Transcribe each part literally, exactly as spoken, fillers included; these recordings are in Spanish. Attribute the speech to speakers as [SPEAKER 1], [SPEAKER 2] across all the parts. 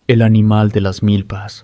[SPEAKER 1] El animal de las milpas.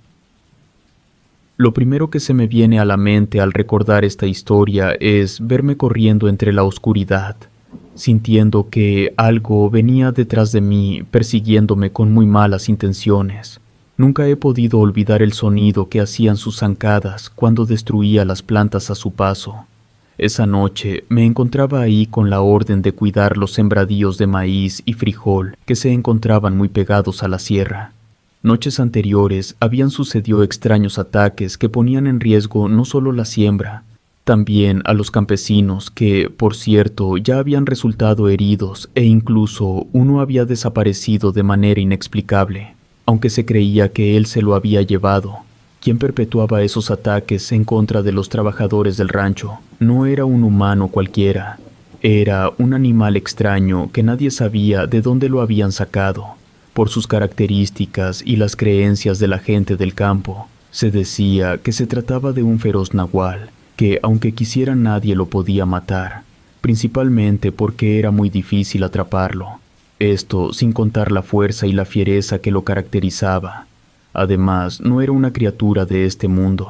[SPEAKER 1] Lo primero que se me viene a la mente al recordar esta historia es verme corriendo entre la oscuridad, sintiendo que algo venía detrás de mí persiguiéndome con muy malas intenciones. Nunca he podido olvidar el sonido que hacían sus zancadas cuando destruía las plantas a su paso. Esa noche me encontraba ahí con la orden de cuidar los sembradíos de maíz y frijol que se encontraban muy pegados a la sierra. Noches anteriores habían sucedido extraños ataques que ponían en riesgo no solo la siembra, también a los campesinos que, por cierto, ya habían resultado heridos e incluso uno había desaparecido de manera inexplicable, aunque se creía que él se lo había llevado. Quien perpetuaba esos ataques en contra de los trabajadores del rancho no era un humano cualquiera, era un animal extraño que nadie sabía de dónde lo habían sacado. Por sus características y las creencias de la gente del campo, se decía que se trataba de un feroz nahual, que aunque quisiera nadie lo podía matar, principalmente porque era muy difícil atraparlo. Esto sin contar la fuerza y la fiereza que lo caracterizaba. Además, no era una criatura de este mundo.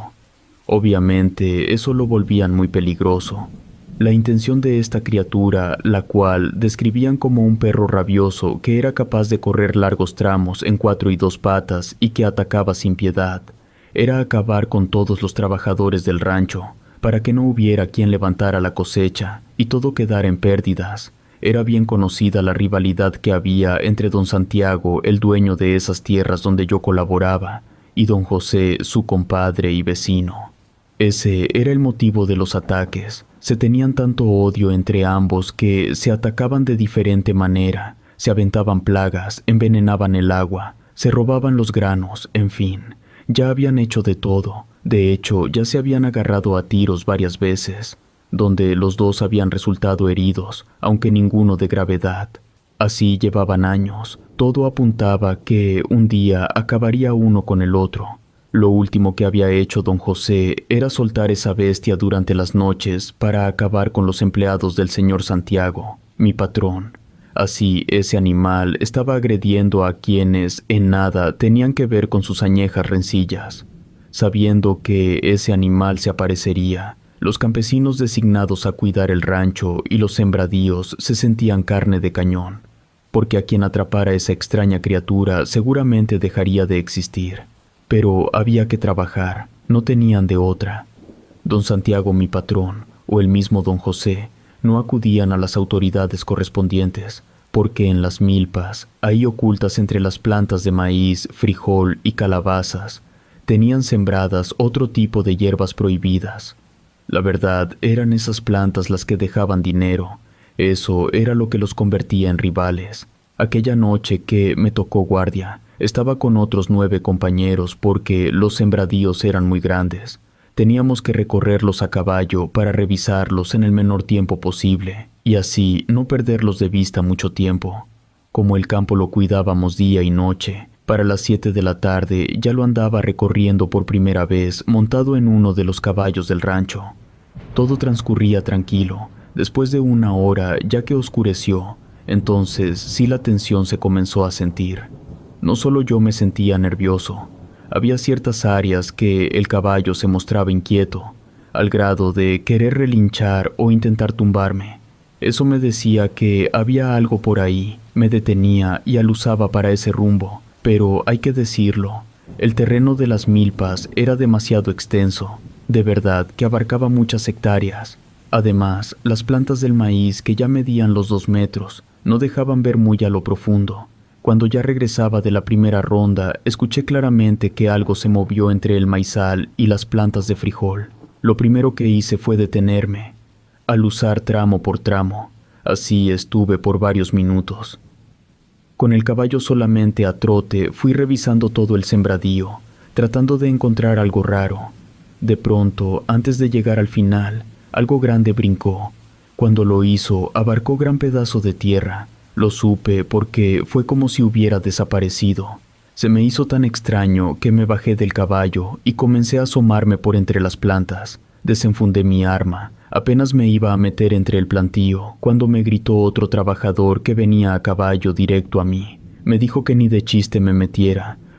[SPEAKER 1] Obviamente, eso lo volvían muy peligroso. La intención de esta criatura, la cual describían como un perro rabioso que era capaz de correr largos tramos en cuatro y dos patas y que atacaba sin piedad, era acabar con todos los trabajadores del rancho, para que no hubiera quien levantara la cosecha y todo quedara en pérdidas. Era bien conocida la rivalidad que había entre don Santiago, el dueño de esas tierras donde yo colaboraba, y don José, su compadre y vecino. Ese era el motivo de los ataques. Se tenían tanto odio entre ambos que se atacaban de diferente manera, se aventaban plagas, envenenaban el agua, se robaban los granos, en fin, ya habían hecho de todo. De hecho, ya se habían agarrado a tiros varias veces, donde los dos habían resultado heridos, aunque ninguno de gravedad. Así llevaban años, todo apuntaba que un día acabaría uno con el otro. Lo último que había hecho don José era soltar esa bestia durante las noches para acabar con los empleados del señor Santiago, mi patrón. Así, ese animal estaba agrediendo a quienes en nada tenían que ver con sus añejas rencillas. Sabiendo que ese animal se aparecería, los campesinos designados a cuidar el rancho y los sembradíos se sentían carne de cañón, porque a quien atrapara esa extraña criatura seguramente dejaría de existir. Pero había que trabajar, no tenían de otra. Don Santiago, mi patrón, o el mismo don José, no acudían a las autoridades correspondientes, porque en las milpas, ahí ocultas entre las plantas de maíz, frijol y calabazas, tenían sembradas otro tipo de hierbas prohibidas. La verdad, eran esas plantas las que dejaban dinero. Eso era lo que los convertía en rivales. Aquella noche que me tocó guardia, estaba con otros nueve compañeros porque los sembradíos eran muy grandes. Teníamos que recorrerlos a caballo para revisarlos en el menor tiempo posible y así no perderlos de vista mucho tiempo. Como el campo lo cuidábamos día y noche, para las siete de la tarde ya lo andaba recorriendo por primera vez montado en uno de los caballos del rancho. Todo transcurría tranquilo. Después de una hora, ya que oscureció, entonces sí la tensión se comenzó a sentir. No solo yo me sentía nervioso, había ciertas áreas que el caballo se mostraba inquieto, al grado de querer relinchar o intentar tumbarme. Eso me decía que había algo por ahí, me detenía y alusaba para ese rumbo, pero hay que decirlo, el terreno de las milpas era demasiado extenso, de verdad que abarcaba muchas hectáreas. Además, las plantas del maíz que ya medían los dos metros no dejaban ver muy a lo profundo. Cuando ya regresaba de la primera ronda, escuché claramente que algo se movió entre el maizal y las plantas de frijol. Lo primero que hice fue detenerme, alusar tramo por tramo. Así estuve por varios minutos. Con el caballo solamente a trote fui revisando todo el sembradío, tratando de encontrar algo raro. De pronto, antes de llegar al final, algo grande brincó. Cuando lo hizo, abarcó gran pedazo de tierra. Lo supe porque fue como si hubiera desaparecido. Se me hizo tan extraño que me bajé del caballo y comencé a asomarme por entre las plantas. Desenfundé mi arma. Apenas me iba a meter entre el plantío cuando me gritó otro trabajador que venía a caballo directo a mí. Me dijo que ni de chiste me metiera,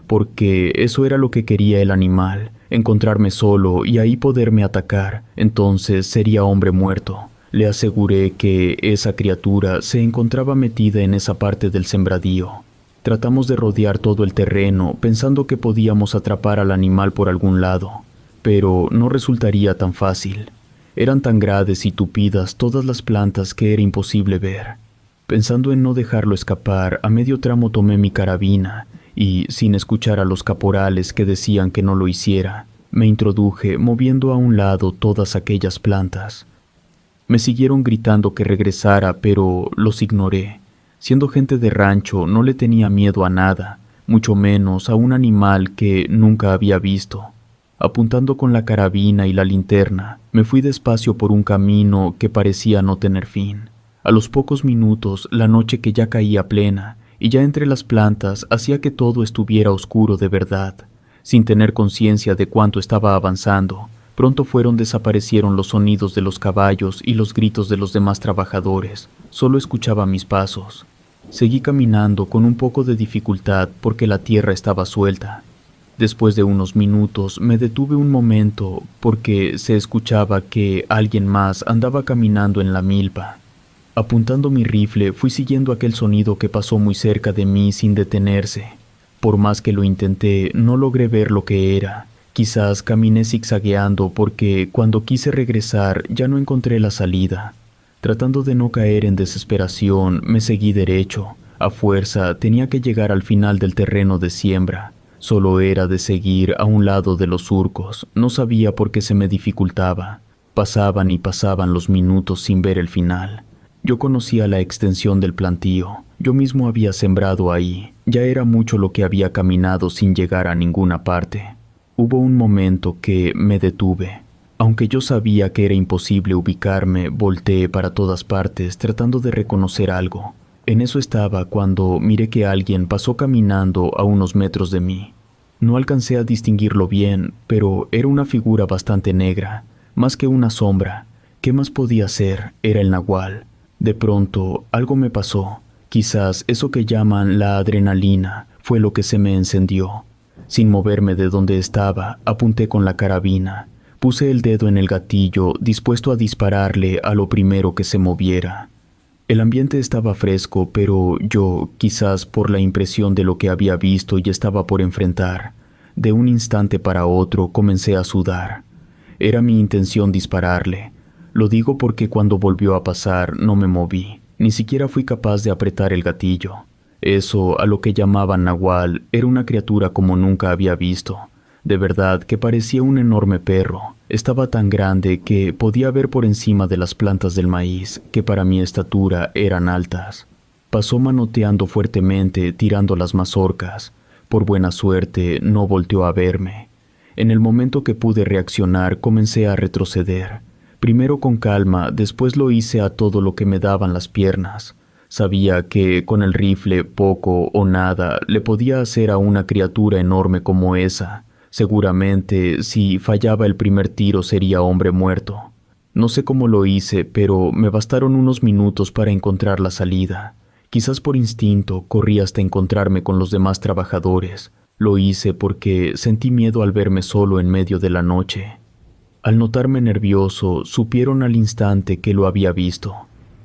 [SPEAKER 1] porque eso era lo que quería el animal, encontrarme solo y ahí poderme atacar, entonces sería hombre muerto. Le aseguré que esa criatura se encontraba metida en esa parte del sembradío. Tratamos de rodear todo el terreno pensando que podíamos atrapar al animal por algún lado, pero no resultaría tan fácil. Eran tan grandes y tupidas todas las plantas que era imposible ver. Pensando en no dejarlo escapar, a medio tramo tomé mi carabina y, sin escuchar a los caporales que decían que no lo hiciera, me introduje moviendo a un lado todas aquellas plantas. Me siguieron gritando que regresara, pero los ignoré. Siendo gente de rancho, no le tenía miedo a nada, mucho menos a un animal que nunca había visto. Apuntando con la carabina y la linterna, me fui despacio por un camino que parecía no tener fin. A los pocos minutos, la noche que ya caía plena, y ya entre las plantas hacía que todo estuviera oscuro de verdad. Sin tener conciencia de cuánto estaba avanzando, pronto fueron desaparecieron los sonidos de los caballos y los gritos de los demás trabajadores. Solo escuchaba mis pasos. Seguí caminando con un poco de dificultad porque la tierra estaba suelta. Después de unos minutos me detuve un momento porque se escuchaba que alguien más andaba caminando en la milpa. Apuntando mi rifle fui siguiendo aquel sonido que pasó muy cerca de mí sin detenerse. Por más que lo intenté, no logré ver lo que era. Quizás caminé zigzagueando porque cuando quise regresar ya no encontré la salida. Tratando de no caer en desesperación, me seguí derecho. A fuerza tenía que llegar al final del terreno de siembra. Solo era de seguir a un lado de los surcos. No sabía por qué se me dificultaba. Pasaban y pasaban los minutos sin ver el final. Yo conocía la extensión del plantío. Yo mismo había sembrado ahí. Ya era mucho lo que había caminado sin llegar a ninguna parte. Hubo un momento que me detuve. Aunque yo sabía que era imposible ubicarme, volteé para todas partes tratando de reconocer algo. En eso estaba cuando miré que alguien pasó caminando a unos metros de mí. No alcancé a distinguirlo bien, pero era una figura bastante negra, más que una sombra. ¿Qué más podía ser? Era el nahual. De pronto, algo me pasó. Quizás eso que llaman la adrenalina fue lo que se me encendió. Sin moverme de donde estaba, apunté con la carabina. Puse el dedo en el gatillo, dispuesto a dispararle a lo primero que se moviera. El ambiente estaba fresco, pero yo, quizás por la impresión de lo que había visto y estaba por enfrentar, de un instante para otro comencé a sudar. Era mi intención dispararle. Lo digo porque cuando volvió a pasar no me moví, ni siquiera fui capaz de apretar el gatillo. Eso, a lo que llamaban nahual, era una criatura como nunca había visto. De verdad que parecía un enorme perro. Estaba tan grande que podía ver por encima de las plantas del maíz, que para mi estatura eran altas. Pasó manoteando fuertemente, tirando las mazorcas. Por buena suerte, no volteó a verme. En el momento que pude reaccionar, comencé a retroceder. Primero con calma, después lo hice a todo lo que me daban las piernas. Sabía que con el rifle poco o nada le podía hacer a una criatura enorme como esa. Seguramente, si fallaba el primer tiro sería hombre muerto. No sé cómo lo hice, pero me bastaron unos minutos para encontrar la salida. Quizás por instinto corrí hasta encontrarme con los demás trabajadores. Lo hice porque sentí miedo al verme solo en medio de la noche. Al notarme nervioso, supieron al instante que lo había visto.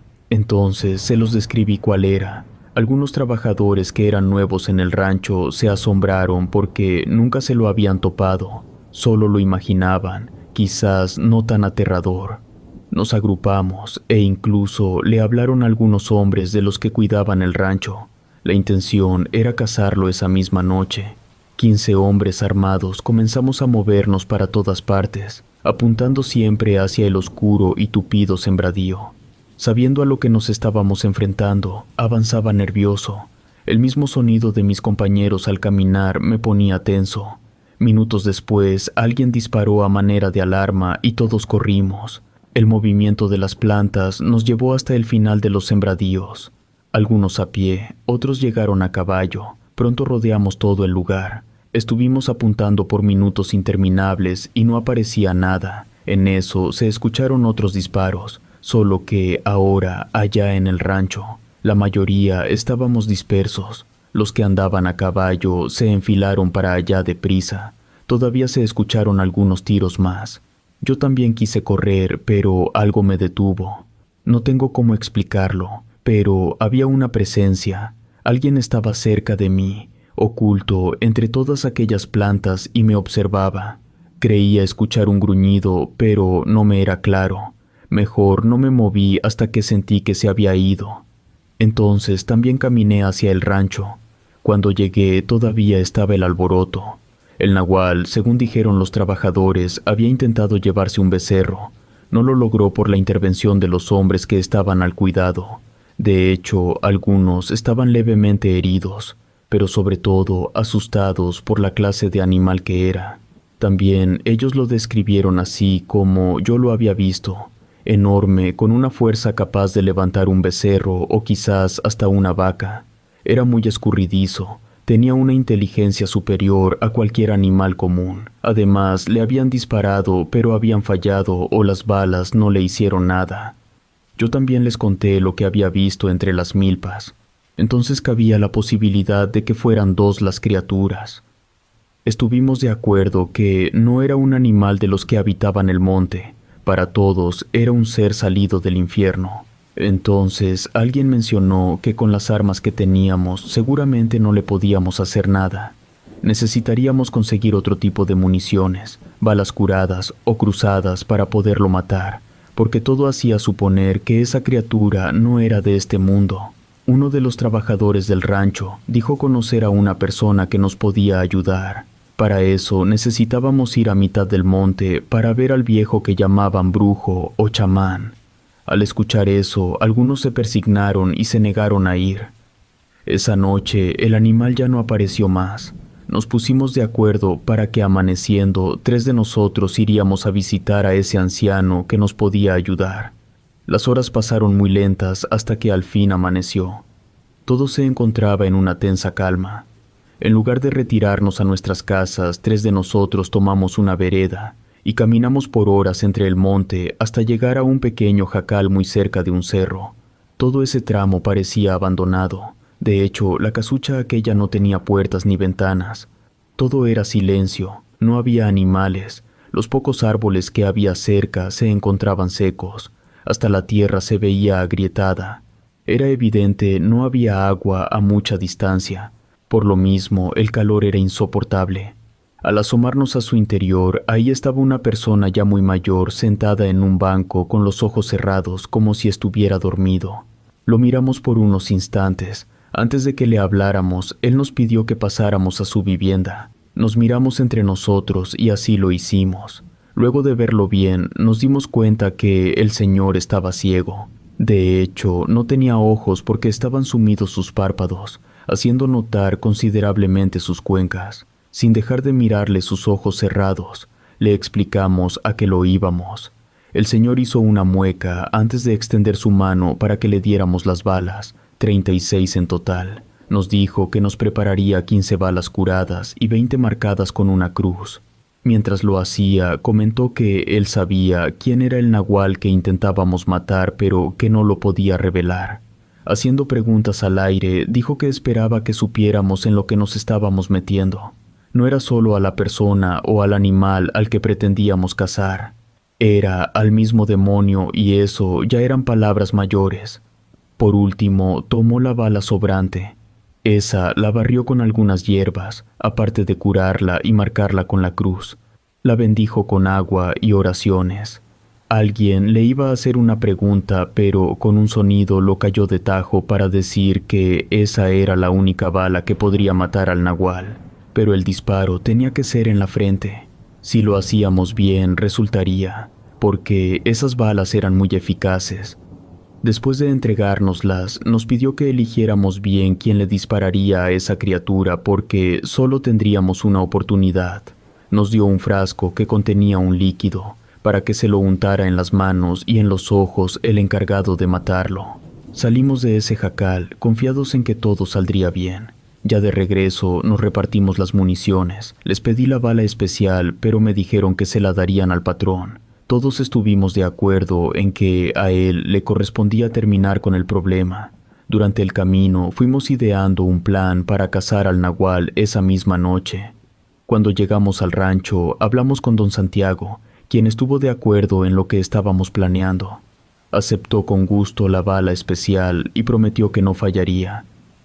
[SPEAKER 1] Entonces se los describí cuál era. Algunos trabajadores que eran nuevos en el rancho se asombraron porque nunca se lo habían topado. Solo lo imaginaban, quizás no tan aterrador. Nos agrupamos e incluso le hablaron a algunos hombres de los que cuidaban el rancho. La intención era cazarlo esa misma noche. Quince hombres armados comenzamos a movernos para todas partes, apuntando siempre hacia el oscuro y tupido sembradío. Sabiendo a lo que nos estábamos enfrentando, avanzaba nervioso. El mismo sonido de mis compañeros al caminar me ponía tenso. Minutos después, alguien disparó a manera de alarma y todos corrimos. El movimiento de las plantas nos llevó hasta el final de los sembradíos. Algunos a pie, otros llegaron a caballo. Pronto rodeamos todo el lugar. Estuvimos apuntando por minutos interminables y no aparecía nada. En eso se escucharon otros disparos. Solo que ahora, allá en el rancho, la mayoría estábamos dispersos. Los que andaban a caballo se enfilaron para allá deprisa. Todavía se escucharon algunos tiros más. Yo también quise correr, pero algo me detuvo. No tengo cómo explicarlo, pero había una presencia. Alguien estaba cerca de mí, oculto entre todas aquellas plantas, y me observaba. Creía escuchar un gruñido, pero no me era claro. Mejor no me moví hasta que sentí que se había ido. Entonces también caminé hacia el rancho. Cuando llegué todavía estaba el alboroto. El nahual, según dijeron los trabajadores, había intentado llevarse un becerro. No lo logró por la intervención de los hombres que estaban al cuidado. De hecho, algunos estaban levemente heridos, pero sobre todo asustados por la clase de animal que era. También ellos lo describieron así como yo lo había visto, enorme, con una fuerza capaz de levantar un becerro o quizás hasta una vaca. Era muy escurridizo. Tenía una inteligencia superior a cualquier animal común. Además, le habían disparado, pero habían fallado o las balas no le hicieron nada. Yo también les conté lo que había visto entre las milpas. Entonces cabía la posibilidad de que fueran dos las criaturas. Estuvimos de acuerdo que no era un animal de los que habitaban el monte. Para todos era un ser salido del infierno. Entonces alguien mencionó que con las armas que teníamos seguramente no le podíamos hacer nada. Necesitaríamos conseguir otro tipo de municiones, balas curadas o cruzadas para poderlo matar, porque todo hacía suponer que esa criatura no era de este mundo. Uno de los trabajadores del rancho dijo conocer a una persona que nos podía ayudar. Para eso necesitábamos ir a mitad del monte para ver al viejo que llamaban brujo o chamán. Al escuchar eso, algunos se persignaron y se negaron a ir. Esa noche, el animal ya no apareció más. Nos pusimos de acuerdo para que amaneciendo, tres de nosotros iríamos a visitar a ese anciano que nos podía ayudar. Las horas pasaron muy lentas hasta que al fin amaneció. Todo se encontraba en una tensa calma. En lugar de retirarnos a nuestras casas, tres de nosotros tomamos una vereda y caminamos por horas entre el monte hasta llegar a un pequeño jacal muy cerca de un cerro. Todo ese tramo parecía abandonado. De hecho, la casucha aquella no tenía puertas ni ventanas. Todo era silencio, no había animales. Los pocos árboles que había cerca se encontraban secos. Hasta la tierra se veía agrietada. Era evidente no había agua a mucha distancia. Por lo mismo, el calor era insoportable. Al asomarnos a su interior, ahí estaba una persona ya muy mayor sentada en un banco con los ojos cerrados como si estuviera dormido. Lo miramos por unos instantes. Antes de que le habláramos, él nos pidió que pasáramos a su vivienda. Nos miramos entre nosotros y así lo hicimos. Luego de verlo bien, nos dimos cuenta que el señor estaba ciego. De hecho, no tenía ojos porque estaban sumidos sus párpados, haciendo notar considerablemente sus cuencas. Sin dejar de mirarle sus ojos cerrados, le explicamos a qué lo íbamos. El señor hizo una mueca antes de extender su mano para que le diéramos las balas, treinta y seis en total. Nos dijo que nos prepararía quince balas curadas y veinte marcadas con una cruz. Mientras lo hacía, comentó que él sabía quién era el nahual que intentábamos matar, pero que no lo podía revelar. Haciendo preguntas al aire, dijo que esperaba que supiéramos en lo que nos estábamos metiendo. No era solo a la persona o al animal al que pretendíamos cazar. Era al mismo demonio y eso ya eran palabras mayores. Por último, tomó la bala sobrante. Esa la barrió con algunas hierbas, aparte de curarla y marcarla con la cruz. La bendijo con agua y oraciones. Alguien le iba a hacer una pregunta, pero con un sonido lo calló de tajo para decir que esa era la única bala que podría matar al nahual. Pero el disparo tenía que ser en la frente. Si lo hacíamos bien, resultaría, porque esas balas eran muy eficaces. Después de entregárnoslas, nos pidió que eligiéramos bien quién le dispararía a esa criatura porque solo tendríamos una oportunidad. Nos dio un frasco que contenía un líquido para que se lo untara en las manos y en los ojos el encargado de matarlo. Salimos de ese jacal confiados en que todo saldría bien. Ya de regreso nos repartimos las municiones. Les pedí la bala especial, pero me dijeron que se la darían al patrón. Todos estuvimos de acuerdo en que a él le correspondía terminar con el problema. Durante el camino fuimos ideando un plan para cazar al nahual esa misma noche. Cuando llegamos al rancho, hablamos con don Santiago, quien estuvo de acuerdo en lo que estábamos planeando. Aceptó con gusto la bala especial y prometió que no fallaría.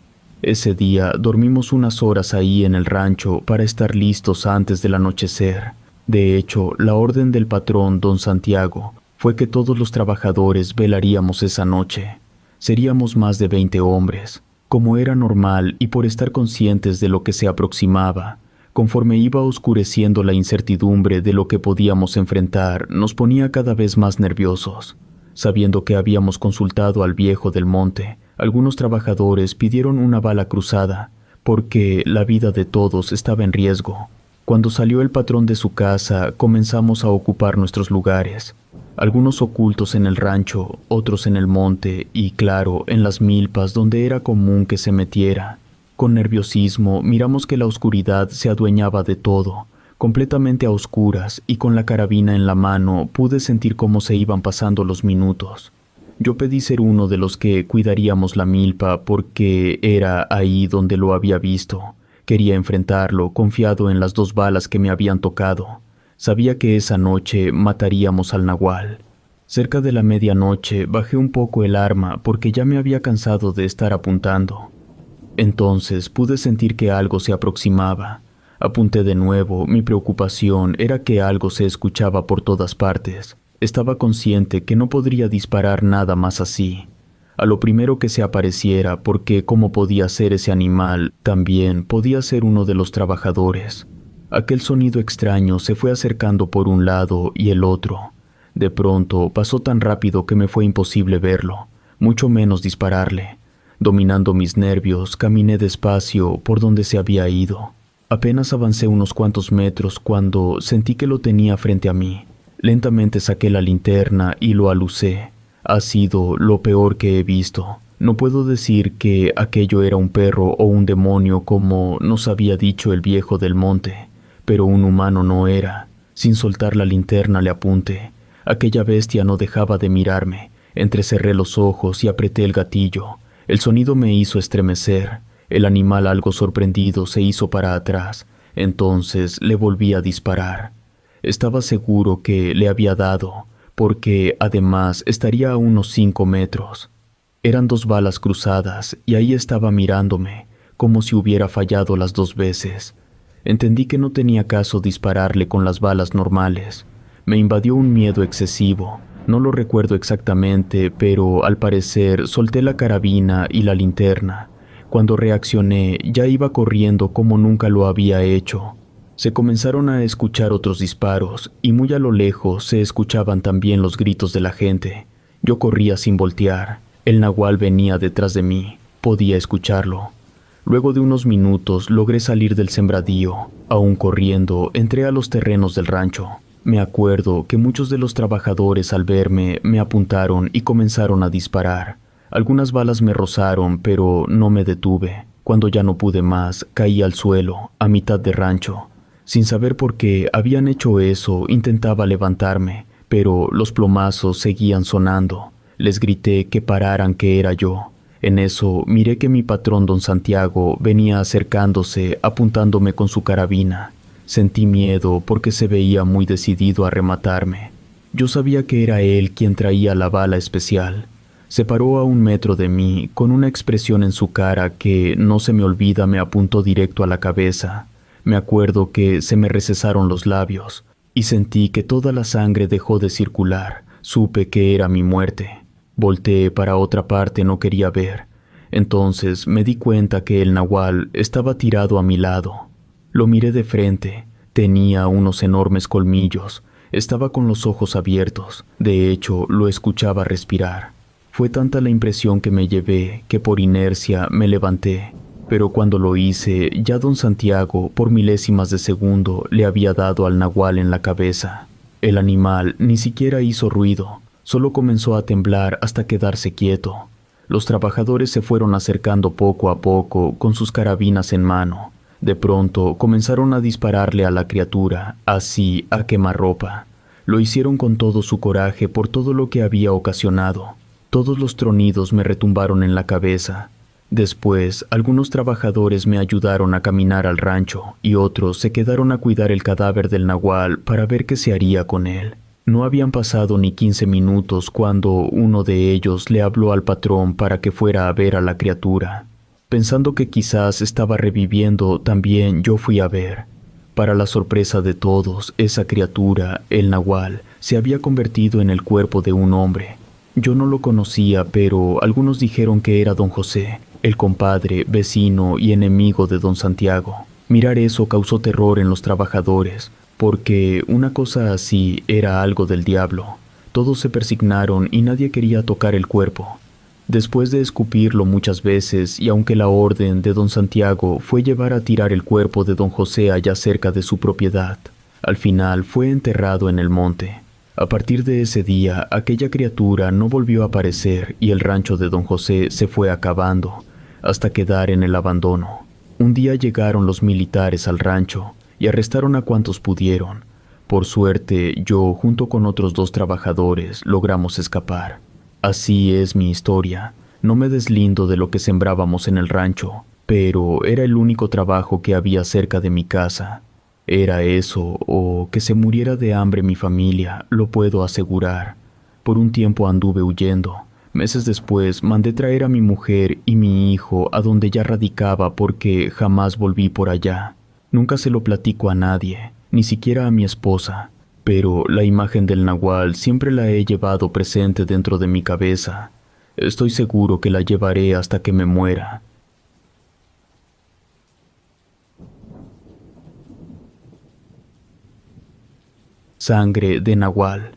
[SPEAKER 1] Ese día dormimos unas horas ahí en el rancho para estar listos antes del anochecer. De hecho, la orden del patrón don Santiago fue que todos los trabajadores velaríamos esa noche. Seríamos más de veinte hombres. Como era normal y por estar conscientes de lo que se aproximaba, conforme iba oscureciendo la incertidumbre de lo que podíamos enfrentar, nos ponía cada vez más nerviosos. Sabiendo que habíamos consultado al viejo del monte, algunos trabajadores pidieron una bala cruzada, porque la vida de todos estaba en riesgo. Cuando salió el patrón de su casa, comenzamos a ocupar nuestros lugares, algunos ocultos en el rancho, otros en el monte y, claro, en las milpas donde era común que se metiera. Con nerviosismo miramos que la oscuridad se adueñaba de todo, completamente a oscuras, y con la carabina en la mano pude sentir cómo se iban pasando los minutos. Yo pedí ser uno de los que cuidaríamos la milpa porque era ahí donde lo había visto. Quería enfrentarlo, confiado en las dos balas que me habían tocado. Sabía que esa noche mataríamos al nahual. Cerca de la medianoche bajé un poco el arma porque ya me había cansado de estar apuntando. Entonces pude sentir que algo se aproximaba. Apunté de nuevo. Mi preocupación era que algo se escuchaba por todas partes. Estaba consciente que no podría disparar nada más así. A lo primero que se apareciera, porque como podía ser ese animal, también podía ser uno de los trabajadores. Aquel sonido extraño se fue acercando por un lado y el otro. De pronto pasó tan rápido que me fue imposible verlo, mucho menos dispararle. Dominando mis nervios, caminé despacio por donde se había ido. Apenas avancé unos cuantos metros cuando sentí que lo tenía frente a mí. Lentamente saqué la linterna y lo alucé. Ha sido lo peor que he visto. No puedo decir que aquello era un perro o un demonio como nos había dicho el viejo del monte, pero un humano no era. Sin soltar la linterna le apunté. Aquella bestia no dejaba de mirarme. Entrecerré los ojos y apreté el gatillo. El sonido me hizo estremecer. El animal, algo sorprendido, se hizo para atrás. Entonces le volví a disparar. Estaba seguro que le había dado, porque además estaría a unos cinco metros. Eran dos balas cruzadas y ahí estaba mirándome, como si hubiera fallado las dos veces. Entendí que no tenía caso dispararle con las balas normales. Me invadió un miedo excesivo. No lo recuerdo exactamente, pero al parecer solté la carabina y la linterna. Cuando reaccioné, ya iba corriendo como nunca lo había hecho. Se comenzaron a escuchar otros disparos, y muy a lo lejos se escuchaban también los gritos de la gente. Yo corría sin voltear. El nahual venía detrás de mí. Podía escucharlo. Luego de unos minutos logré salir del sembradío. Aún corriendo, entré a los terrenos del rancho. Me acuerdo que muchos de los trabajadores al verme me apuntaron y comenzaron a disparar. Algunas balas me rozaron, pero no me detuve. Cuando ya no pude más, caí al suelo, a mitad de rancho. Sin saber por qué habían hecho eso, intentaba levantarme, pero los plomazos seguían sonando. Les grité que pararan, que era yo. En eso miré que mi patrón don Santiago venía acercándose, apuntándome con su carabina. Sentí miedo porque se veía muy decidido a rematarme. Yo sabía que era él quien traía la bala especial. Se paró a un metro de mí, con una expresión en su cara que, no se me olvida, me apuntó directo a la cabeza. Me acuerdo que se me recesaron los labios, y sentí que toda la sangre dejó de circular. Supe que era mi muerte. Volteé para otra parte, no quería ver. Entonces me di cuenta que el nahual estaba tirado a mi lado. Lo miré de frente. Tenía unos enormes colmillos. Estaba con los ojos abiertos. De hecho, lo escuchaba respirar. Fue tanta la impresión que me llevé que por inercia me levanté. Pero cuando lo hice, ya don Santiago, por milésimas de segundo, le había dado al nahual en la cabeza. El animal ni siquiera hizo ruido, solo comenzó a temblar hasta quedarse quieto. Los trabajadores se fueron acercando poco a poco con sus carabinas en mano. De pronto comenzaron a dispararle a la criatura, así a quemarropa. Lo hicieron con todo su coraje por todo lo que había ocasionado. Todos los tronidos me retumbaron en la cabeza. Después, algunos trabajadores me ayudaron a caminar al rancho y otros se quedaron a cuidar el cadáver del nahual para ver qué se haría con él. No habían pasado ni quince minutos cuando uno de ellos le habló al patrón para que fuera a ver a la criatura. Pensando que quizás estaba reviviendo, también yo fui a ver. Para la sorpresa de todos, esa criatura, el nahual, se había convertido en el cuerpo de un hombre. Yo no lo conocía, pero algunos dijeron que era don José, el compadre, vecino y enemigo de don Santiago. Mirar eso causó terror en los trabajadores, porque una cosa así era algo del diablo. Todos se persignaron y nadie quería tocar el cuerpo. Después de escupirlo muchas veces, y aunque la orden de don Santiago fue llevar a tirar el cuerpo de don José allá cerca de su propiedad, al final fue enterrado en el monte. A partir de ese día, aquella criatura no volvió a aparecer y el rancho de don José se fue acabando, hasta quedar en el abandono. Un día llegaron los militares al rancho y arrestaron a cuantos pudieron. Por suerte, yo, junto con otros dos trabajadores, logramos escapar. Así es mi historia. No me deslindo de lo que sembrábamos en el rancho, pero era el único trabajo que había cerca de mi casa. Era eso, o que se muriera de hambre mi familia, lo puedo asegurar. Por un tiempo anduve huyendo. Meses después mandé traer a mi mujer y mi hijo a donde ya radicaba porque jamás volví por allá. Nunca se lo platico a nadie, ni siquiera a mi esposa. Pero la imagen del nahual siempre la he llevado presente dentro de mi cabeza. Estoy seguro que la llevaré hasta que me muera. Sangre de nahual.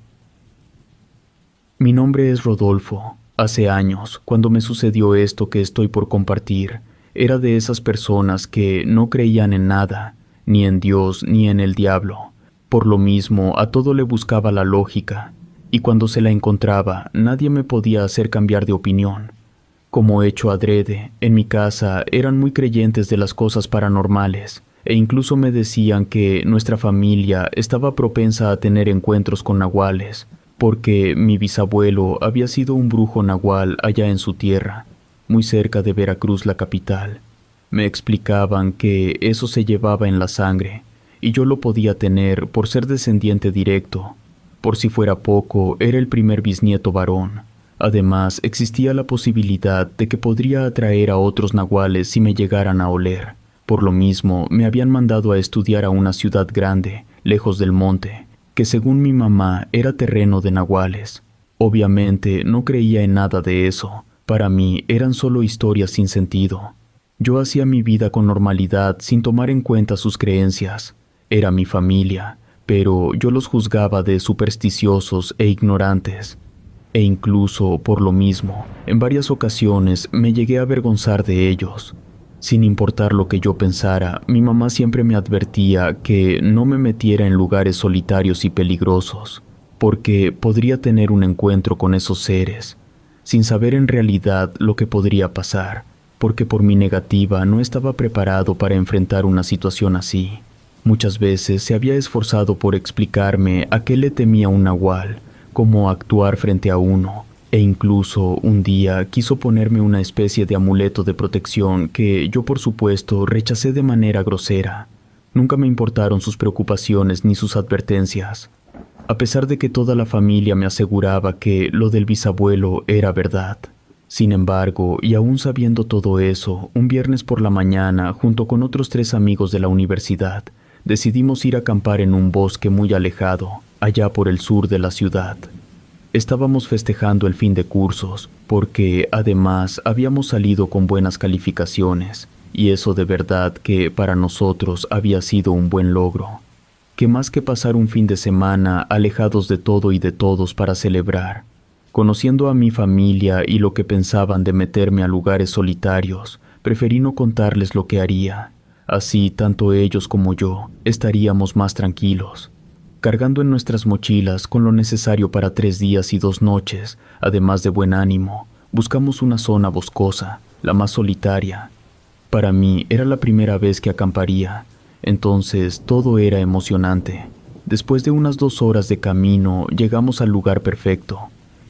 [SPEAKER 1] Mi nombre es Rodolfo. Hace años, cuando me sucedió esto que estoy por compartir, era de esas personas que no creían en nada, ni en Dios ni en el diablo. Por lo mismo, a todo le buscaba la lógica, y cuando se la encontraba, nadie me podía hacer cambiar de opinión. Como hecho adrede, en mi casa eran muy creyentes de las cosas paranormales, e incluso me decían que nuestra familia estaba propensa a tener encuentros con nahuales, porque mi bisabuelo había sido un brujo nahual allá en su tierra, muy cerca de Veracruz, la capital. Me explicaban que eso se llevaba en la sangre, y yo lo podía tener por ser descendiente directo. Por si fuera poco, era el primer bisnieto varón. Además, existía la posibilidad de que podría atraer a otros nahuales si me llegaran a oler. Por lo mismo, me habían mandado a estudiar a una ciudad grande, lejos del monte, que según mi mamá era terreno de nahuales. Obviamente, no creía en nada de eso. Para mí, eran solo historias sin sentido. Yo hacía mi vida con normalidad sin tomar en cuenta sus creencias. Era mi familia, pero yo los juzgaba de supersticiosos e ignorantes. E incluso, por lo mismo, en varias ocasiones me llegué a avergonzar de ellos. Sin importar lo que yo pensara, mi mamá siempre me advertía que no me metiera en lugares solitarios y peligrosos, porque podría tener un encuentro con esos seres, sin saber en realidad lo que podría pasar, porque por mi negativa no estaba preparado para enfrentar una situación así. Muchas veces se había esforzado por explicarme a qué le temía un nahual, cómo actuar frente a uno, e incluso un día quiso ponerme una especie de amuleto de protección que yo por supuesto rechacé de manera grosera. Nunca me importaron sus preocupaciones ni sus advertencias, a pesar de que toda la familia me aseguraba que lo del bisabuelo era verdad. Sin embargo, y aún sabiendo todo eso, un viernes por la mañana, junto con otros tres amigos de la universidad, decidimos ir a acampar en un bosque muy alejado, allá por el sur de la ciudad. Estábamos festejando el fin de cursos, porque además habíamos salido con buenas calificaciones, y eso de verdad que para nosotros había sido un buen logro. Que más que pasar un fin de semana alejados de todo y de todos para celebrar, conociendo a mi familia y lo que pensaban de meterme a lugares solitarios, preferí no contarles lo que haría. Así, tanto ellos como yo estaríamos más tranquilos. Cargando en nuestras mochilas con lo necesario para tres días y dos noches, además de buen ánimo, buscamos una zona boscosa, la más solitaria. Para mí era la primera vez que acamparía, entonces todo era emocionante. Después de unas dos horas de camino, llegamos al lugar perfecto,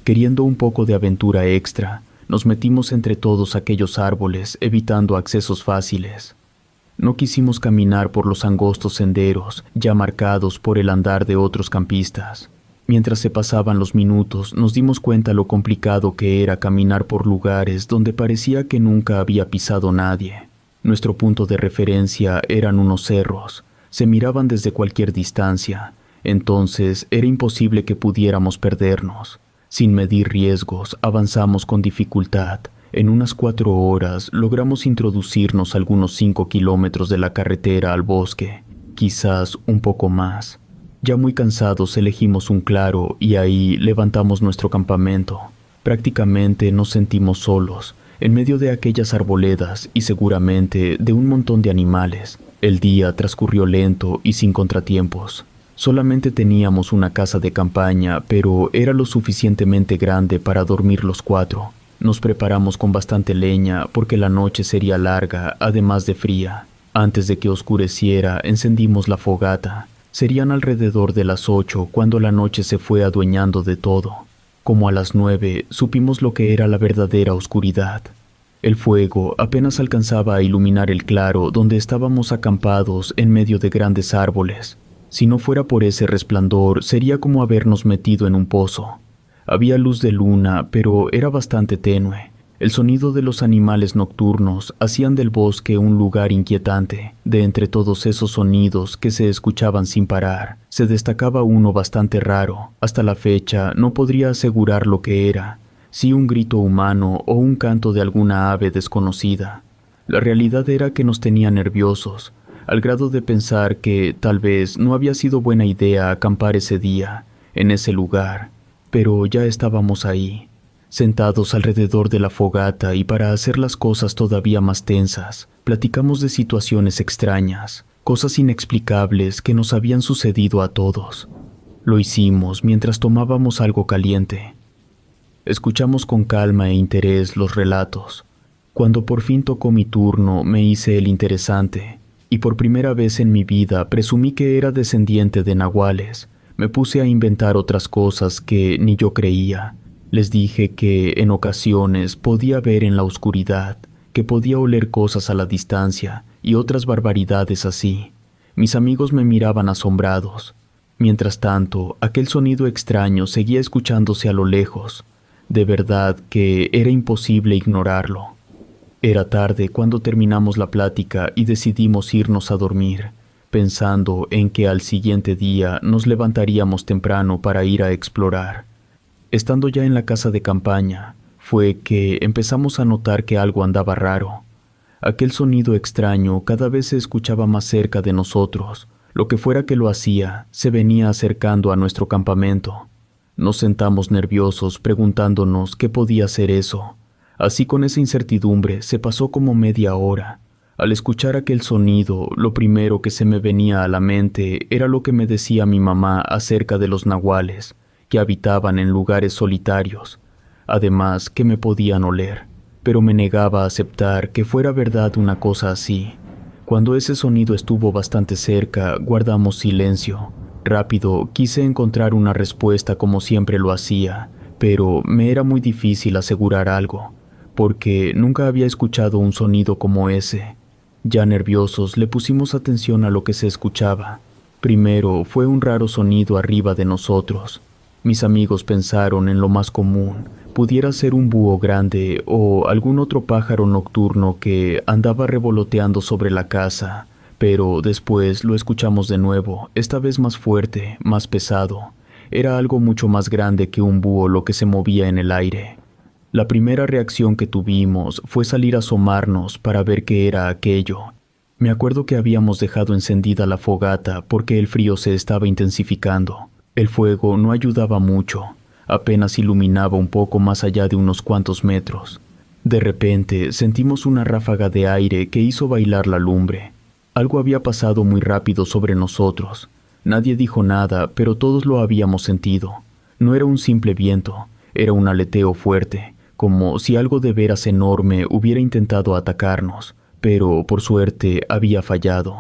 [SPEAKER 1] Queriendo un poco de aventura extra, nos metimos entre todos aquellos árboles, evitando accesos fáciles. No quisimos caminar por los angostos senderos, ya marcados por el andar de otros campistas. Mientras se pasaban los minutos, nos dimos cuenta lo complicado que era caminar por lugares donde parecía que nunca había pisado nadie. Nuestro punto de referencia eran unos cerros, se miraban desde cualquier distancia, entonces era imposible que pudiéramos perdernos. Sin medir riesgos, avanzamos con dificultad. En unas cuatro horas logramos introducirnos algunos cinco kilómetros de la carretera al bosque, quizás un poco más. Ya muy cansados elegimos un claro y ahí levantamos nuestro campamento. Prácticamente nos sentimos solos, en medio de aquellas arboledas y seguramente de un montón de animales. El día transcurrió lento y sin contratiempos. Solamente teníamos una casa de campaña, pero era lo suficientemente grande para dormir los cuatro. Nos preparamos con bastante leña porque la noche sería larga, además de fría. Antes de que oscureciera, encendimos la fogata. Serían alrededor de las ocho cuando la noche se fue adueñando de todo. Como a las nueve, supimos lo que era la verdadera oscuridad. El fuego apenas alcanzaba a iluminar el claro donde estábamos acampados en medio de grandes árboles. Si no fuera por ese resplandor, sería como habernos metido en un pozo. Había luz de luna, pero era bastante tenue. El sonido de los animales nocturnos hacían del bosque un lugar inquietante. De entre todos esos sonidos que se escuchaban sin parar, se destacaba uno bastante raro. Hasta la fecha no podría asegurar lo que era, si un grito humano o un canto de alguna ave desconocida. La realidad era que nos tenía nerviosos, al grado de pensar que tal vez no había sido buena idea acampar ese día, en ese lugar, pero ya estábamos ahí, sentados alrededor de la fogata y para hacer las cosas todavía más tensas, platicamos de situaciones extrañas, cosas inexplicables que nos habían sucedido a todos. Lo hicimos mientras tomábamos algo caliente. Escuchamos con calma e interés los relatos. Cuando por fin tocó mi turno, me hice el interesante, y por primera vez en mi vida presumí que era descendiente de nahuales. Me puse a inventar otras cosas que ni yo creía. Les dije que en ocasiones podía ver en la oscuridad, que podía oler cosas a la distancia y otras barbaridades así. Mis amigos me miraban asombrados. Mientras tanto, aquel sonido extraño seguía escuchándose a lo lejos. De verdad que era imposible ignorarlo. Era tarde cuando terminamos la plática y decidimos irnos a dormir, pensando en que al siguiente día nos levantaríamos temprano para ir a explorar. Estando ya en la casa de campaña, fue que empezamos a notar que algo andaba raro. Aquel sonido extraño cada vez se escuchaba más cerca de nosotros. Lo que fuera que lo hacía, se venía acercando a nuestro campamento. Nos sentamos nerviosos preguntándonos qué podía ser eso. Así con esa incertidumbre se pasó como media hora. Al escuchar aquel sonido, lo primero que se me venía a la mente era lo que me decía mi mamá acerca de los nahuales, que habitaban en lugares solitarios, además que me podían oler, pero me negaba a aceptar que fuera verdad una cosa así. Cuando ese sonido estuvo bastante cerca, guardamos silencio. Rápido quise encontrar una respuesta como siempre lo hacía, pero me era muy difícil asegurar algo, porque nunca había escuchado un sonido como ese. Ya nerviosos le pusimos atención a lo que se escuchaba. Primero fue un raro sonido arriba de nosotros. Mis amigos pensaron en lo más común, pudiera ser un búho grande o algún otro pájaro nocturno que andaba revoloteando sobre la casa, pero después lo escuchamos de nuevo, esta vez más fuerte, más pesado. Era algo mucho más grande que un búho lo que se movía en el aire. La primera reacción que tuvimos fue salir a asomarnos para ver qué era aquello. Me acuerdo que habíamos dejado encendida la fogata porque el frío se estaba intensificando. El fuego no ayudaba mucho, apenas iluminaba un poco más allá de unos cuantos metros. De repente sentimos una ráfaga de aire que hizo bailar la lumbre. Algo había pasado muy rápido sobre nosotros. Nadie dijo nada, pero todos lo habíamos sentido. No era un simple viento, era un aleteo fuerte, como si algo de veras enorme hubiera intentado atacarnos, pero por suerte había fallado.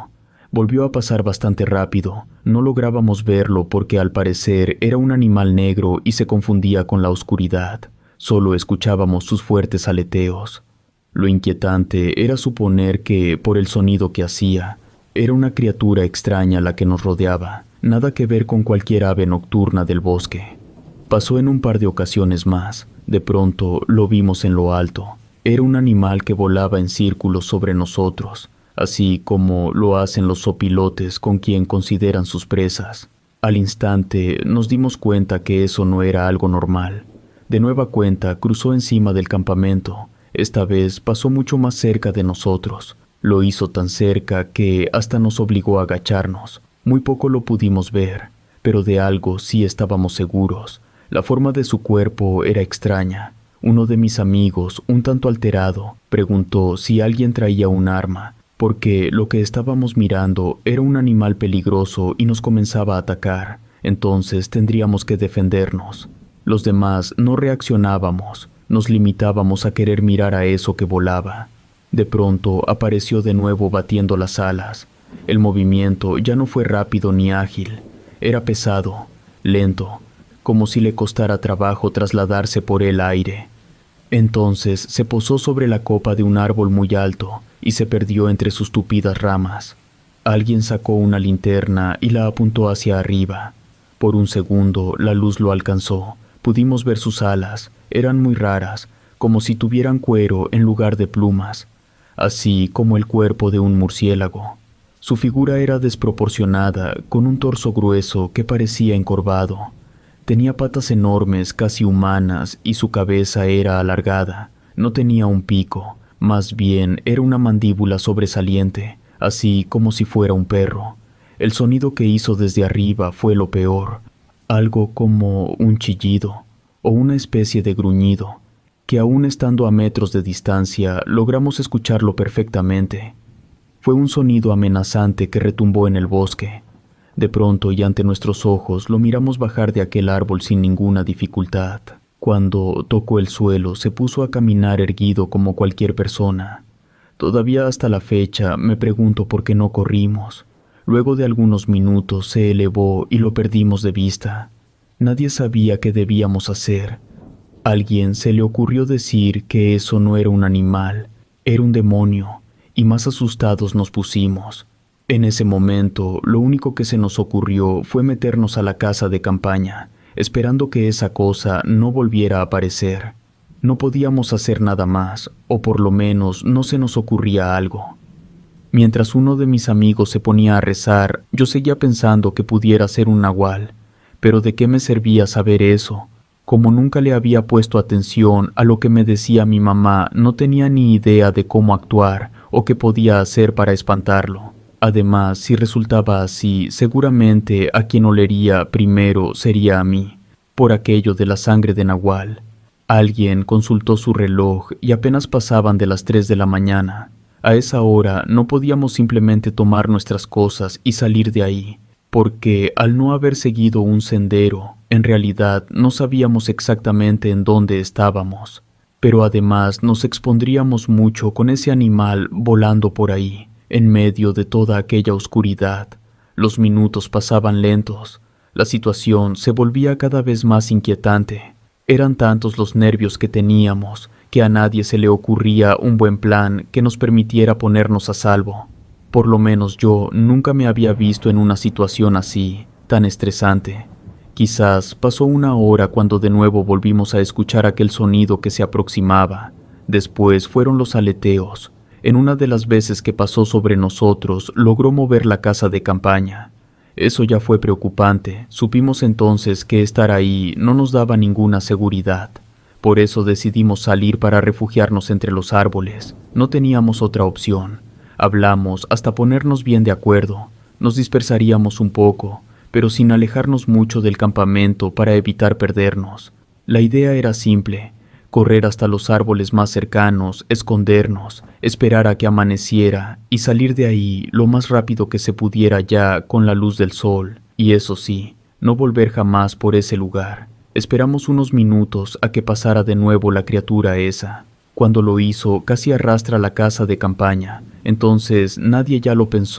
[SPEAKER 1] Volvió a pasar bastante rápido. No lográbamos verlo porque al parecer era un animal negro y se confundía con la oscuridad. Solo escuchábamos sus fuertes aleteos. Lo inquietante era suponer que, por el sonido que hacía, era una criatura extraña la que nos rodeaba, nada que ver con cualquier ave nocturna del bosque. Pasó en un par de ocasiones más. De pronto lo vimos en lo alto. Era un animal que volaba en círculos sobre nosotros, así como lo hacen los zopilotes con quien consideran sus presas. Al instante nos dimos cuenta que eso no era algo normal. De nueva cuenta cruzó encima del campamento. Esta vez pasó mucho más cerca de nosotros. Lo hizo tan cerca que hasta nos obligó a agacharnos. Muy poco lo pudimos ver, pero de algo sí estábamos seguros. La forma de su cuerpo era extraña. Uno de mis amigos, un tanto alterado, preguntó si alguien traía un arma, porque lo que estábamos mirando era un animal peligroso y nos comenzaba a atacar. Entonces tendríamos que defendernos. Los demás no reaccionábamos, nos limitábamos a querer mirar a eso que volaba. De pronto apareció de nuevo batiendo las alas. El movimiento ya no fue rápido ni ágil, era pesado, lento, como si le costara trabajo trasladarse por el aire. Entonces se posó sobre la copa de un árbol muy alto y se perdió entre sus tupidas ramas. Alguien sacó una linterna y la apuntó hacia arriba. Por un segundo la luz lo alcanzó. Pudimos ver sus alas, eran muy raras, como si tuvieran cuero en lugar de plumas, así como el cuerpo de un murciélago. Su figura era desproporcionada, con un torso grueso que parecía encorvado. Tenía patas enormes, casi humanas, y su cabeza era alargada. No tenía un pico, más bien era una mandíbula sobresaliente, así como si fuera un perro. El sonido que hizo desde arriba fue lo peor, algo como un chillido o una especie de gruñido, que aún estando a metros de distancia logramos escucharlo perfectamente. Fue un sonido amenazante que retumbó en el bosque. De pronto y ante nuestros ojos lo miramos bajar de aquel árbol sin ninguna dificultad. Cuando tocó el suelo se puso a caminar erguido como cualquier persona. Todavía hasta la fecha me pregunto por qué no corrimos. Luego de algunos minutos se elevó y lo perdimos de vista. Nadie sabía qué debíamos hacer. A alguien se le ocurrió decir que eso no era un animal, era un demonio, y más asustados nos pusimos. En ese momento, lo único que se nos ocurrió fue meternos a la casa de campaña, esperando que esa cosa no volviera a aparecer. No podíamos hacer nada más, o por lo menos no se nos ocurría algo. Mientras uno de mis amigos se ponía a rezar, yo seguía pensando que pudiera ser un nahual, pero ¿de qué me servía saber eso? Como nunca le había puesto atención a lo que me decía mi mamá, no tenía ni idea de cómo actuar o qué podía hacer para espantarlo. Además, si resultaba así, seguramente a quien olería primero sería a mí, por aquello de la sangre de nahual. Alguien consultó su reloj y apenas pasaban de las tres de la mañana. A esa hora no podíamos simplemente tomar nuestras cosas y salir de ahí, porque al no haber seguido un sendero, en realidad no sabíamos exactamente en dónde estábamos. Pero además nos expondríamos mucho con ese animal volando por ahí, en medio de toda aquella oscuridad. Los minutos pasaban lentos. La situación se volvía cada vez más inquietante. Eran tantos los nervios que teníamos que a nadie se le ocurría un buen plan que nos permitiera ponernos a salvo. Por lo menos yo nunca me había visto en una situación así, tan estresante. Quizás pasó una hora cuando de nuevo volvimos a escuchar aquel sonido que se aproximaba. Después fueron los aleteos. En una de las veces que pasó sobre nosotros, logró mover la casa de campaña. Eso ya fue preocupante. Supimos entonces que estar ahí no nos daba ninguna seguridad. Por eso decidimos salir para refugiarnos entre los árboles. No teníamos otra opción. Hablamos hasta ponernos bien de acuerdo. Nos dispersaríamos un poco, pero sin alejarnos mucho del campamento para evitar perdernos. La idea era simple: correr hasta los árboles más cercanos, escondernos, esperar a que amaneciera y salir de ahí lo más rápido que se pudiera ya con la luz del sol. Y eso sí, no volver jamás por ese lugar. Esperamos unos minutos a que pasara de nuevo la criatura esa. Cuando lo hizo, casi arrastra la casa de campaña. Entonces nadie ya lo pensó.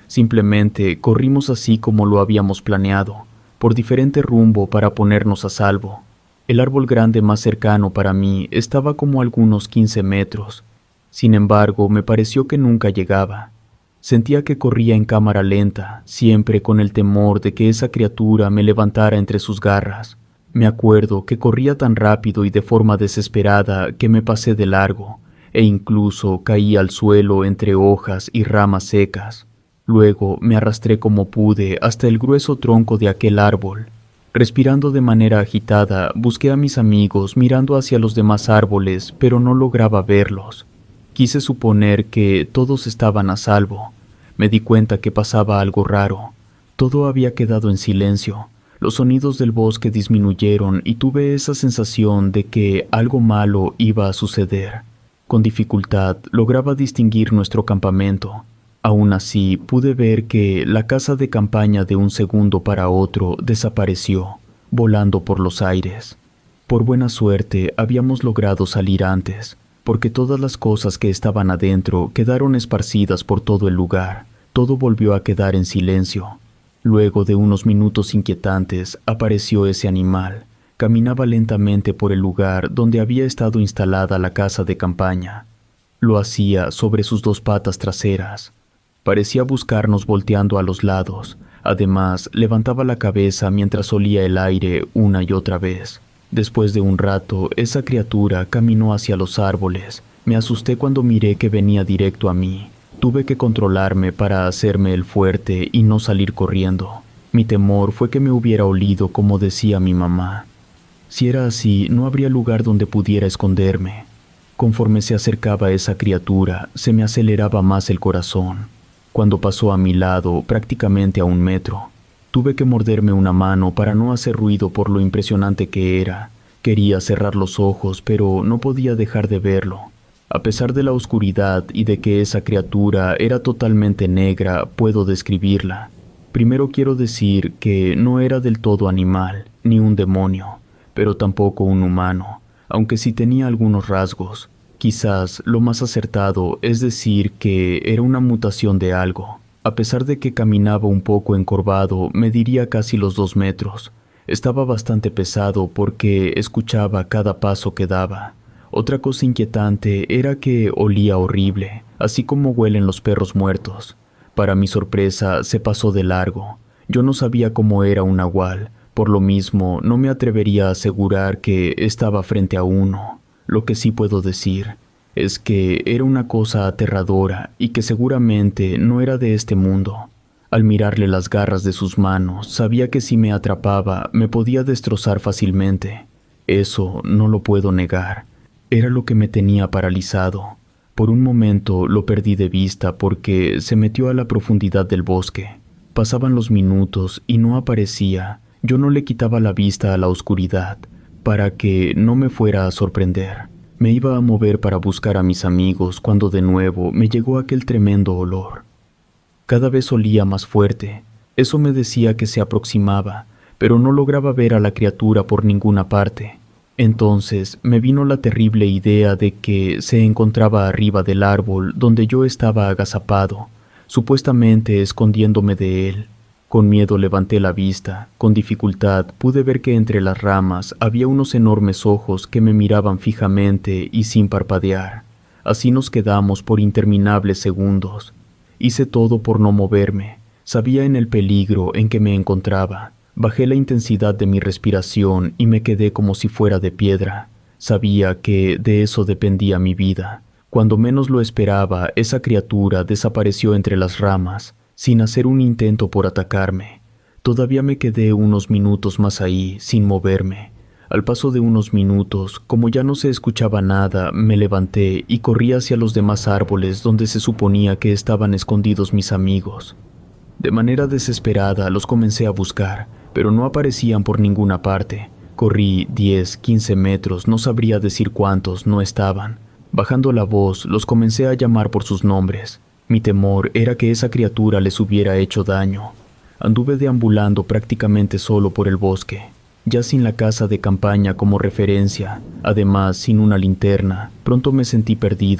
[SPEAKER 1] Simplemente corrimos así como lo habíamos planeado, por diferente rumbo para ponernos a salvo. El árbol grande más cercano para mí estaba como a algunos quince metros. Sin embargo, me pareció que nunca llegaba. Sentía que corría en cámara lenta, siempre con el temor de que esa criatura me levantara entre sus garras. Me acuerdo que corría tan rápido y de forma desesperada que me pasé de largo, e incluso caí al suelo entre hojas y ramas secas. Luego me arrastré como pude hasta el grueso tronco de aquel árbol. Respirando de manera agitada, busqué a mis amigos mirando hacia los demás árboles, pero no lograba verlos. Quise suponer que todos estaban a salvo. Me di cuenta que pasaba algo raro. Todo había quedado en silencio. Los sonidos del bosque disminuyeron y tuve esa sensación de que algo malo iba a suceder. Con dificultad lograba distinguir nuestro campamento. Aún así, pude ver que la casa de campaña de un segundo para otro desapareció, volando por los aires. Por buena suerte, habíamos logrado salir antes, porque todas las cosas que estaban adentro quedaron esparcidas por todo el lugar. Todo volvió a quedar en silencio. Luego de unos minutos inquietantes, apareció ese animal. Caminaba lentamente por el lugar donde había estado instalada la casa de campaña. Lo hacía sobre sus dos patas traseras. Parecía buscarnos volteando a los lados. Además, levantaba la cabeza mientras olía el aire una y otra vez. Después de un rato, esa criatura caminó hacia los árboles. Me asusté cuando miré que venía directo a mí. Tuve que controlarme para hacerme el fuerte y no salir corriendo. Mi temor fue que me hubiera olido, como decía mi mamá. Si era así, no habría lugar donde pudiera esconderme. Conforme se acercaba esa criatura, se me aceleraba más el corazón. Cuando pasó a mi lado, prácticamente a un metro, tuve que morderme una mano para no hacer ruido por lo impresionante que era. Quería cerrar los ojos, pero no podía dejar de verlo. A pesar de la oscuridad y de que esa criatura era totalmente negra, puedo describirla. Primero quiero decir que no era del todo animal, ni un demonio, pero tampoco un humano, aunque sí tenía algunos rasgos. Quizás lo más acertado es decir que era una mutación de algo. A pesar de que caminaba un poco encorvado, mediría casi los dos metros. Estaba bastante pesado porque escuchaba cada paso que daba. Otra cosa inquietante era que olía horrible, así como huelen los perros muertos. Para mi sorpresa, se pasó de largo. Yo no sabía cómo era un nahual, por lo mismo no me atrevería a asegurar que estaba frente a uno. Lo que sí puedo decir es que era una cosa aterradora y que seguramente no era de este mundo. Al mirarle las garras de sus manos, sabía que si me atrapaba me podía destrozar fácilmente. Eso no lo puedo negar. Era lo que me tenía paralizado. Por un momento lo perdí de vista porque se metió a la profundidad del bosque. Pasaban los minutos y no aparecía. Yo no le quitaba la vista a la oscuridad para que no me fuera a sorprender. Me iba a mover para buscar a mis amigos cuando de nuevo me llegó aquel tremendo olor. Cada vez olía más fuerte. Eso me decía que se aproximaba, pero no lograba ver a la criatura por ninguna parte. Entonces me vino la terrible idea de que se encontraba arriba del árbol donde yo estaba agazapado, supuestamente escondiéndome de él. Con miedo levanté la vista. Con dificultad pude ver que entre las ramas había unos enormes ojos que me miraban fijamente y sin parpadear. Así nos quedamos por interminables segundos. Hice todo por no moverme. Sabía en el peligro en que me encontraba. Bajé la intensidad de mi respiración y me quedé como si fuera de piedra. Sabía que de eso dependía mi vida. Cuando menos lo esperaba, esa criatura desapareció entre las ramas, sin hacer un intento por atacarme. Todavía me quedé unos minutos más ahí, sin moverme. Al paso de unos minutos, como ya no se escuchaba nada, me levanté y corrí hacia los demás árboles donde se suponía que estaban escondidos mis amigos. De manera desesperada los comencé a buscar, pero no aparecían por ninguna parte. Corrí diez, quince metros, no sabría decir cuántos, no estaban. Bajando la voz, los comencé a llamar por sus nombres. Mi temor era que esa criatura les hubiera hecho daño. Anduve deambulando prácticamente solo por el bosque, ya sin la casa de campaña como referencia, además sin una linterna. Pronto me sentí perdido.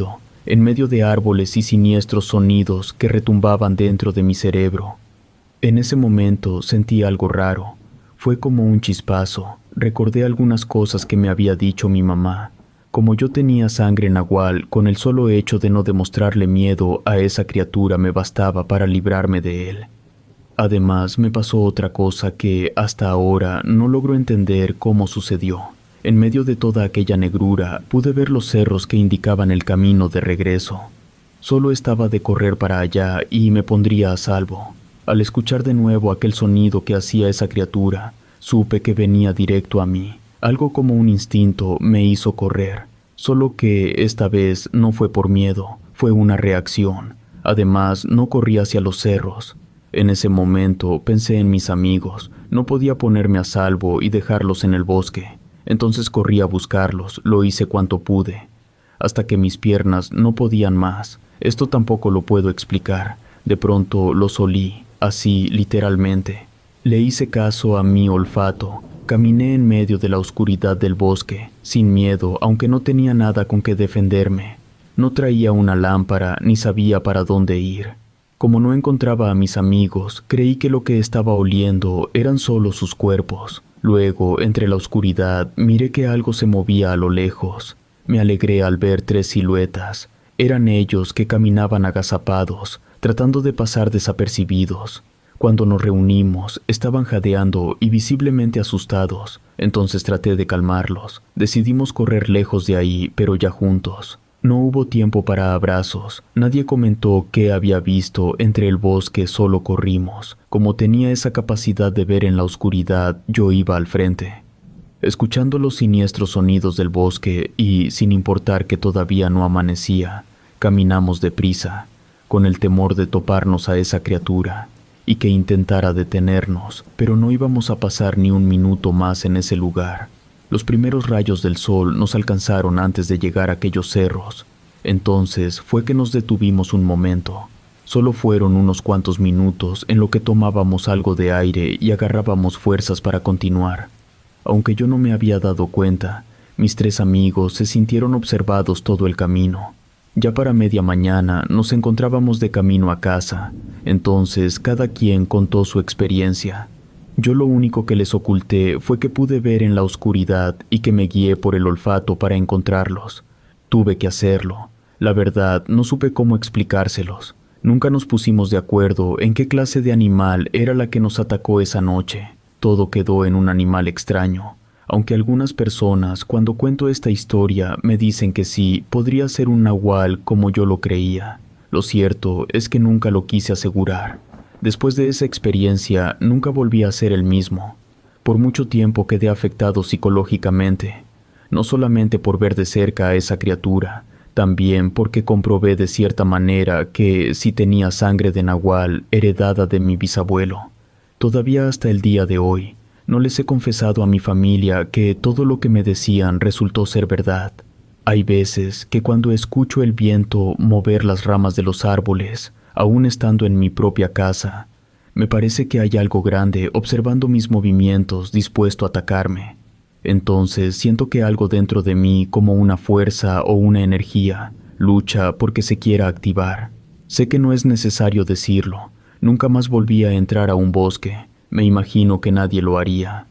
[SPEAKER 1] en medio de árboles y siniestros sonidos que retumbaban dentro de mi cerebro. En ese momento sentí algo raro. Fue como un chispazo. Recordé algunas cosas que me había dicho mi mamá. Como yo tenía sangre nahual, con el solo hecho de no demostrarle miedo a esa criatura me bastaba para librarme de él. Además, me pasó otra cosa que, hasta ahora, no logro entender cómo sucedió. En medio de toda aquella negrura, pude ver los cerros que indicaban el camino de regreso. Solo estaba de correr para allá y me pondría a salvo. Al escuchar de nuevo aquel sonido que hacía esa criatura, supe que venía directo a mí. Algo como un instinto me hizo correr, solo que esta vez no fue por miedo, fue una reacción. Además, no corrí hacia los cerros. En ese momento pensé en mis amigos, no podía ponerme a salvo y dejarlos en el bosque. Entonces corrí a buscarlos, lo hice cuanto pude, hasta que mis piernas no podían más. Esto tampoco lo puedo explicar. De pronto los olí, así literalmente. Le hice caso a mi olfato. Caminé en medio de la oscuridad del bosque, sin miedo, aunque no tenía nada con que defenderme. No traía una lámpara ni sabía para dónde ir. Como no encontraba a mis amigos, creí que lo que estaba oliendo eran solo sus cuerpos. Luego, entre la oscuridad, miré que algo se movía a lo lejos. Me alegré al ver tres siluetas. Eran ellos que caminaban agazapados, tratando de pasar desapercibidos. Cuando nos reunimos, estaban jadeando y visiblemente asustados. Entonces traté de calmarlos. Decidimos correr lejos de ahí, pero ya juntos. No hubo tiempo para abrazos. Nadie comentó qué había visto entre el bosque, solo corrimos. Como tenía esa capacidad de ver en la oscuridad, yo iba al frente. Escuchando los siniestros sonidos del bosque y, sin importar que todavía no amanecía, caminamos deprisa, con el temor de toparnos a esa criatura y que intentara detenernos, pero no íbamos a pasar ni un minuto más en ese lugar. Los primeros rayos del sol nos alcanzaron antes de llegar a aquellos cerros. Entonces fue que nos detuvimos un momento. Solo fueron unos cuantos minutos en lo que tomábamos algo de aire y agarrábamos fuerzas para continuar. Aunque yo no me había dado cuenta, mis tres amigos se sintieron observados todo el camino. Ya para media mañana nos encontrábamos de camino a casa, entonces cada quien contó su experiencia. Yo lo único que les oculté fue que pude ver en la oscuridad y que me guié por el olfato para encontrarlos. Tuve que hacerlo. La verdad, no supe cómo explicárselos. Nunca nos pusimos de acuerdo en qué clase de animal era la que nos atacó esa noche. Todo quedó en un animal extraño. Aunque algunas personas, cuando cuento esta historia, me dicen que sí, podría ser un nahual como yo lo creía. Lo cierto es que nunca lo quise asegurar. Después de esa experiencia, nunca volví a ser el mismo. Por mucho tiempo quedé afectado psicológicamente, no solamente por ver de cerca a esa criatura, también porque comprobé de cierta manera que sí tenía sangre de nahual heredada de mi bisabuelo. Todavía hasta el día de hoy, no les he confesado a mi familia que todo lo que me decían resultó ser verdad. Hay veces que cuando escucho el viento mover las ramas de los árboles, aún estando en mi propia casa, me parece que hay algo grande observando mis movimientos dispuesto a atacarme. Entonces siento que algo dentro de mí, como una fuerza o una energía, lucha porque se quiera activar. Sé que no es necesario decirlo. Nunca más volví a entrar a un bosque. Me imagino que nadie lo haría.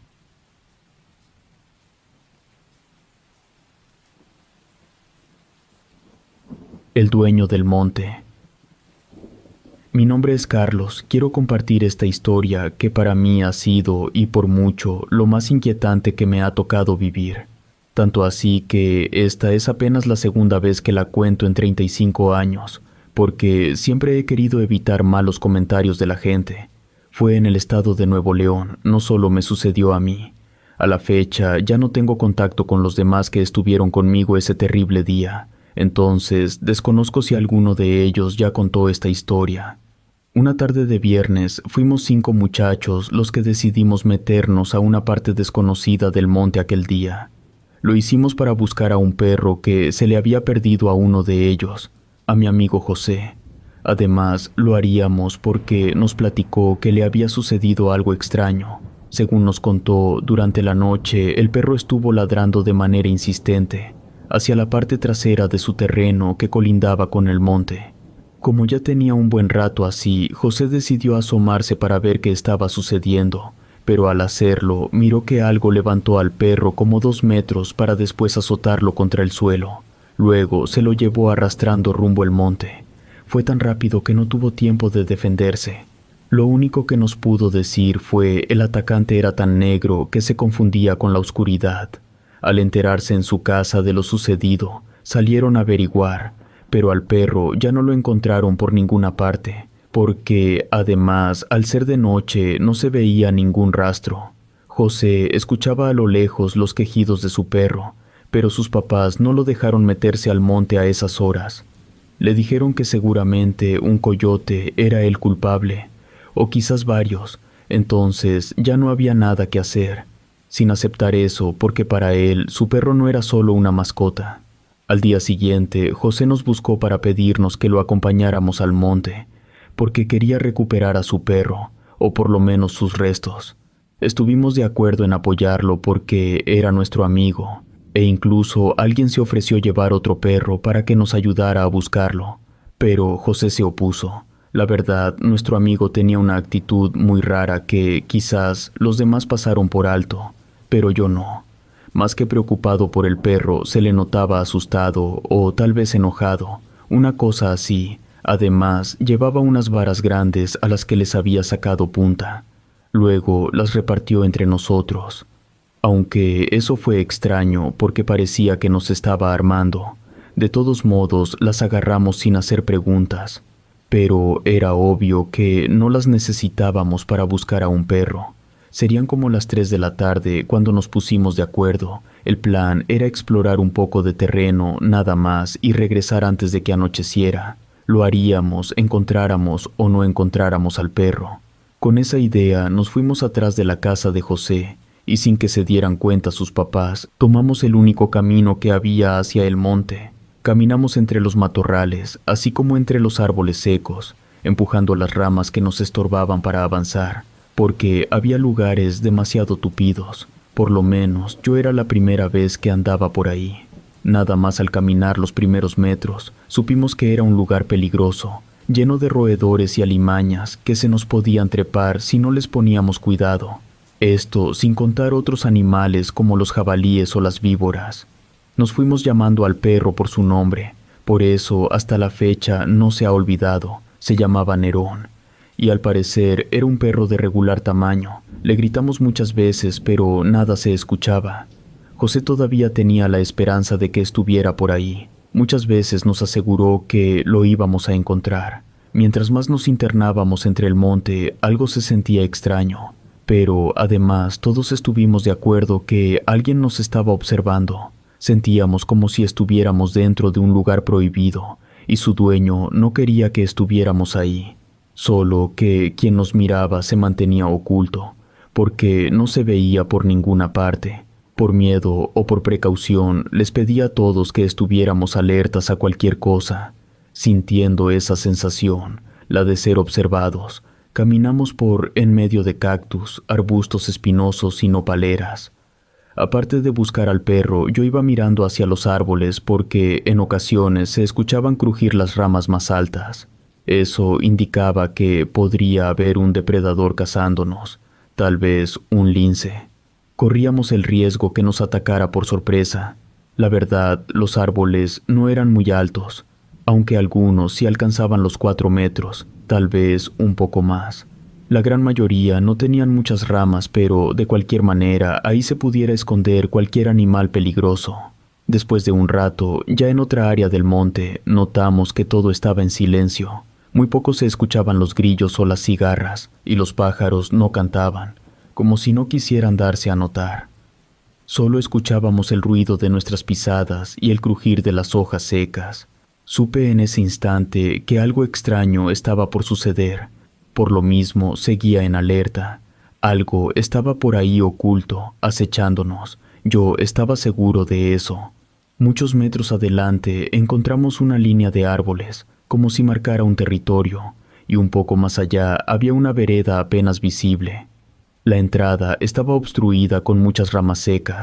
[SPEAKER 1] El dueño del monte. Mi nombre es Carlos. Quiero compartir esta historia que para mí ha sido, y por mucho, lo más inquietante que me ha tocado vivir. Tanto así que esta es apenas la segunda vez que la cuento en treinta y cinco años, porque siempre he querido evitar malos comentarios de la gente. Fue en el estado de Nuevo León, no solo me sucedió a mí. A la fecha ya no tengo contacto con los demás que estuvieron conmigo ese terrible día, entonces desconozco si alguno de ellos ya contó esta historia. Una tarde de viernes fuimos cinco muchachos los que decidimos meternos a una parte desconocida del monte aquel día. Lo hicimos para buscar a un perro que se le había perdido a uno de ellos, a mi amigo José. Además, lo haríamos porque nos platicó que le había sucedido algo extraño. Según nos contó, durante la noche el perro estuvo ladrando de manera insistente. hacia la parte trasera de su terreno que colindaba con el monte. Como ya tenía un buen rato así, José decidió asomarse para ver qué estaba sucediendo, pero al hacerlo miró que algo levantó al perro como dos metros para después azotarlo contra el suelo. Luego se lo llevó arrastrando rumbo el monte. Fue tan rápido que no tuvo tiempo de defenderse. Lo único que nos pudo decir fue el atacante era tan negro que se confundía con la oscuridad. Al enterarse en su casa de lo sucedido, salieron a averiguar, pero al perro ya no lo encontraron por ninguna parte, porque, además, al ser de noche no se veía ningún rastro. José escuchaba a lo lejos los quejidos de su perro, pero sus papás no lo dejaron meterse al monte a esas horas. Le dijeron que seguramente un coyote era el culpable, o quizás varios, entonces ya no había nada que hacer, sin aceptar eso porque para él su perro no era solo una mascota. Al día siguiente, José nos buscó para pedirnos que lo acompañáramos al monte, porque quería recuperar a su perro, o por lo menos sus restos. Estuvimos de acuerdo en apoyarlo porque era nuestro amigo, e incluso alguien se ofreció llevar otro perro para que nos ayudara a buscarlo, pero José se opuso. La verdad, nuestro amigo tenía una actitud muy rara que quizás los demás pasaron por alto, pero yo no. Más que preocupado por el perro, se le notaba asustado o tal vez enojado, una cosa así. Además, llevaba unas varas grandes a las que les había sacado punta. Luego las repartió entre nosotros. Aunque eso fue extraño porque parecía que nos estaba armando. De todos modos, las agarramos sin hacer preguntas. Pero era obvio que no las necesitábamos para buscar a un perro. Serían como las tres de la tarde cuando nos pusimos de acuerdo. El plan era explorar un poco de terreno, nada más, y regresar antes de que anocheciera. Lo haríamos, encontráramos o no encontráramos al perro. Con esa idea nos fuimos atrás de la casa de José, y sin que se dieran cuenta sus papás, tomamos el único camino que había hacia el monte. Caminamos entre los matorrales, así como entre los árboles secos, empujando las ramas que nos estorbaban para avanzar, porque había lugares demasiado tupidos. Por lo menos yo era la primera vez que andaba por ahí. Nada más al caminar los primeros metros, supimos que era un lugar peligroso, lleno de roedores y alimañas que se nos podían trepar si no les poníamos cuidado. Esto sin contar otros animales como los jabalíes o las víboras. Nos fuimos llamando al perro por su nombre, por eso hasta la fecha no se ha olvidado, se llamaba Nerón, y al parecer era un perro de regular tamaño. Le gritamos muchas veces, pero nada se escuchaba. José todavía tenía la esperanza de que estuviera por ahí. Muchas veces nos aseguró que lo íbamos a encontrar. Mientras más nos internábamos entre el monte, algo se sentía extraño, pero además todos estuvimos de acuerdo que alguien nos estaba observando. Sentíamos como si estuviéramos dentro de un lugar prohibido, y su dueño no quería que estuviéramos ahí. Solo que quien nos miraba se mantenía oculto, porque no se veía por ninguna parte. Por miedo o por precaución, les pedía a todos que estuviéramos alertas a cualquier cosa. Sintiendo esa sensación, la de ser observados, caminamos por en medio de cactus, arbustos espinosos y nopaleras. Aparte de buscar al perro, yo iba mirando hacia los árboles porque en ocasiones se escuchaban crujir las ramas más altas. Eso indicaba que podría haber un depredador cazándonos, tal vez un lince. Corríamos el riesgo que nos atacara por sorpresa. La verdad, los árboles no eran muy altos, aunque algunos sí alcanzaban los cuatro metros, tal vez un poco más. La gran mayoría no tenían muchas ramas, pero de cualquier manera ahí se pudiera esconder cualquier animal peligroso. Después de un rato, ya en otra área del monte, notamos que todo estaba en silencio. Muy poco se escuchaban los grillos o las cigarras, y los pájaros no cantaban, como si no quisieran darse a notar. Solo escuchábamos el ruido de nuestras pisadas y el crujir de las hojas secas. Supe en ese instante que algo extraño estaba por suceder. Por lo mismo, seguía en alerta. Algo estaba por ahí oculto, acechándonos. Yo estaba seguro de eso. Muchos metros adelante encontramos una línea de árboles, como si marcara un territorio, y un poco más allá había una vereda apenas visible. La entrada estaba obstruida con muchas ramas secas.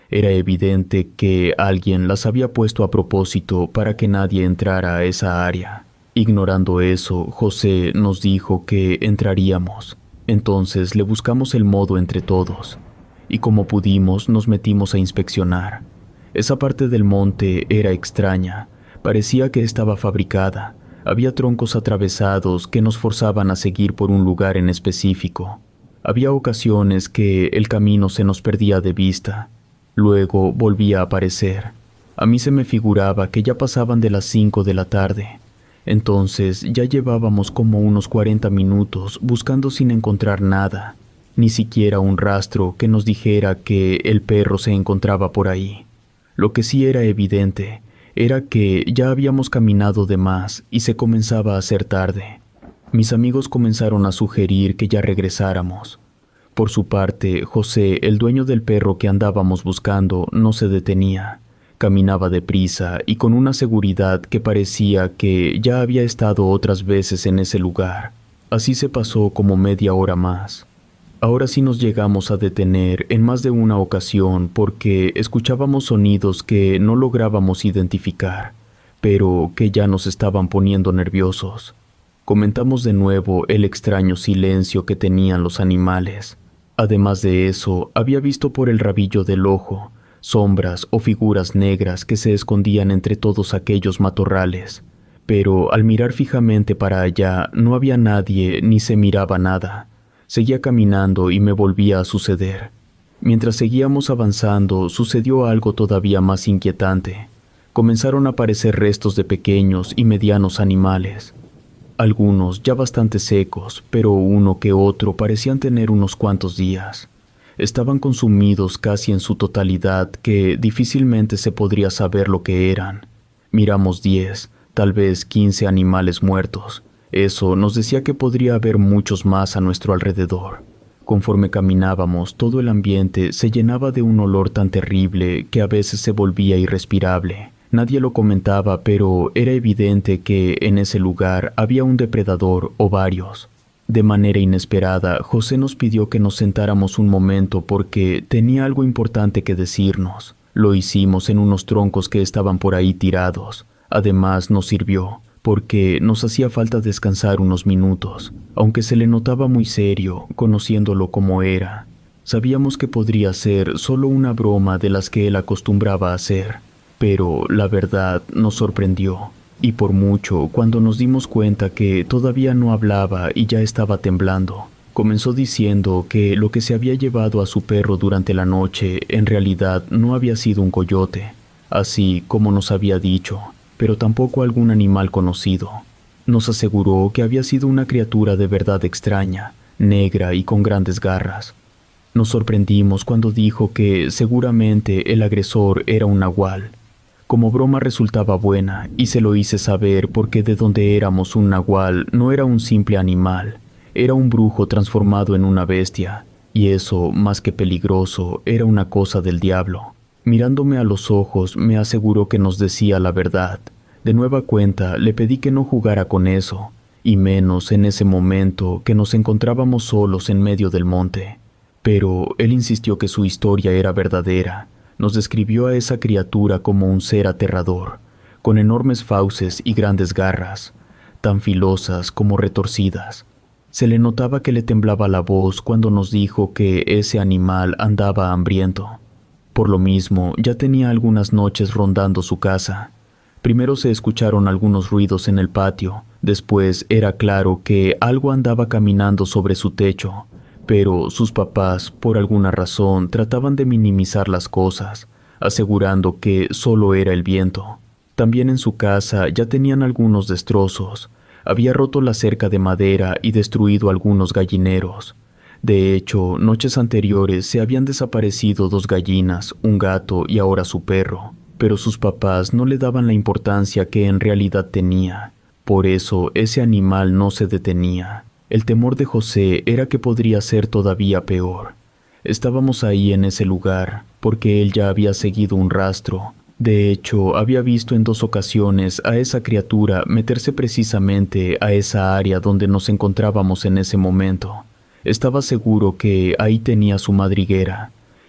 [SPEAKER 1] Era evidente que alguien las había puesto a propósito para que nadie entrara a esa área. Ignorando eso, José nos dijo que entraríamos. Entonces le buscamos el modo entre todos, y como pudimos nos metimos a inspeccionar. Esa parte del monte era extraña, parecía que estaba fabricada. Había troncos atravesados que nos forzaban a seguir por un lugar en específico. Había ocasiones que el camino se nos perdía de vista. Luego volvía a aparecer. A mí se me figuraba que ya pasaban de las cinco de la tarde. Entonces ya llevábamos como unos cuarenta minutos buscando sin encontrar nada, ni siquiera un rastro que nos dijera que el perro se encontraba por ahí. Lo que sí era evidente era que ya habíamos caminado de más y se comenzaba a hacer tarde. Mis amigos comenzaron a sugerir que ya regresáramos. Por su parte, José, el dueño del perro que andábamos buscando, no se detenía. Caminaba deprisa y con una seguridad que parecía que ya había estado otras veces en ese lugar. Así se pasó como media hora más. Ahora sí nos llegamos a detener en más de una ocasión porque escuchábamos sonidos que no lográbamos identificar, pero que ya nos estaban poniendo nerviosos. Comentamos de nuevo el extraño silencio que tenían los animales. Además de eso, había visto por el rabillo del ojo sombras o figuras negras que se escondían entre todos aquellos matorrales, pero al mirar fijamente para allá no había nadie ni se miraba nada. Seguía caminando y me volvía a suceder. Mientras seguíamos avanzando, sucedió algo todavía más inquietante. Comenzaron a aparecer restos de pequeños y medianos animales. Algunos ya bastante secos, pero uno que otro parecían tener unos cuantos días. Estaban consumidos casi en su totalidad, que difícilmente se podría saber lo que eran. Miramos diez, tal vez quince animales muertos. Eso nos decía que podría haber muchos más a nuestro alrededor. Conforme caminábamos, todo el ambiente se llenaba de un olor tan terrible que a veces se volvía irrespirable. Nadie lo comentaba, pero era evidente que en ese lugar había un depredador o varios. De manera inesperada, José nos pidió que nos sentáramos un momento porque tenía algo importante que decirnos. Lo hicimos en unos troncos que estaban por ahí tirados. Además, nos sirvió, porque nos hacía falta descansar unos minutos. Aunque se le notaba muy serio, conociéndolo como era, sabíamos que podría ser solo una broma de las que él acostumbraba a hacer. Pero la verdad nos sorprendió. Y por mucho, cuando nos dimos cuenta que todavía no hablaba y ya estaba temblando, comenzó diciendo que lo que se había llevado a su perro durante la noche en realidad no había sido un coyote, así como nos había dicho, pero tampoco algún animal conocido. Nos aseguró que había sido una criatura de verdad extraña, negra y con grandes garras. Nos sorprendimos cuando dijo que seguramente el agresor era un nahual. Como broma resultaba buena y se lo hice saber porque de donde éramos un nahual no era un simple animal, era un brujo transformado en una bestia, y eso, más que peligroso, era una cosa del diablo. Mirándome a los ojos me aseguró que nos decía la verdad. De nueva cuenta le pedí que no jugara con eso, y menos en ese momento que nos encontrábamos solos en medio del monte. Pero él insistió que su historia era verdadera. Nos describió a esa criatura como un ser aterrador, con enormes fauces y grandes garras, tan filosas como retorcidas. Se le notaba que le temblaba la voz cuando nos dijo que ese animal andaba hambriento. Por lo mismo, ya tenía algunas noches rondando su casa. Primero se escucharon algunos ruidos en el patio, después era claro que algo andaba caminando sobre su techo. Pero sus papás, por alguna razón, trataban de minimizar las cosas, asegurando que solo era el viento. También en su casa ya tenían algunos destrozos. Había roto la cerca de madera y destruido algunos gallineros. De hecho, noches anteriores se habían desaparecido dos gallinas, un gato y ahora su perro, pero sus papás no le daban la importancia que en realidad tenía. Por eso ese animal no se detenía. El temor de José era que podría ser todavía peor. Estábamos ahí en ese lugar porque él ya había seguido un rastro. De hecho, había visto en dos ocasiones a esa criatura meterse precisamente a esa área donde nos encontrábamos en ese momento. Estaba seguro que ahí tenía su madriguera,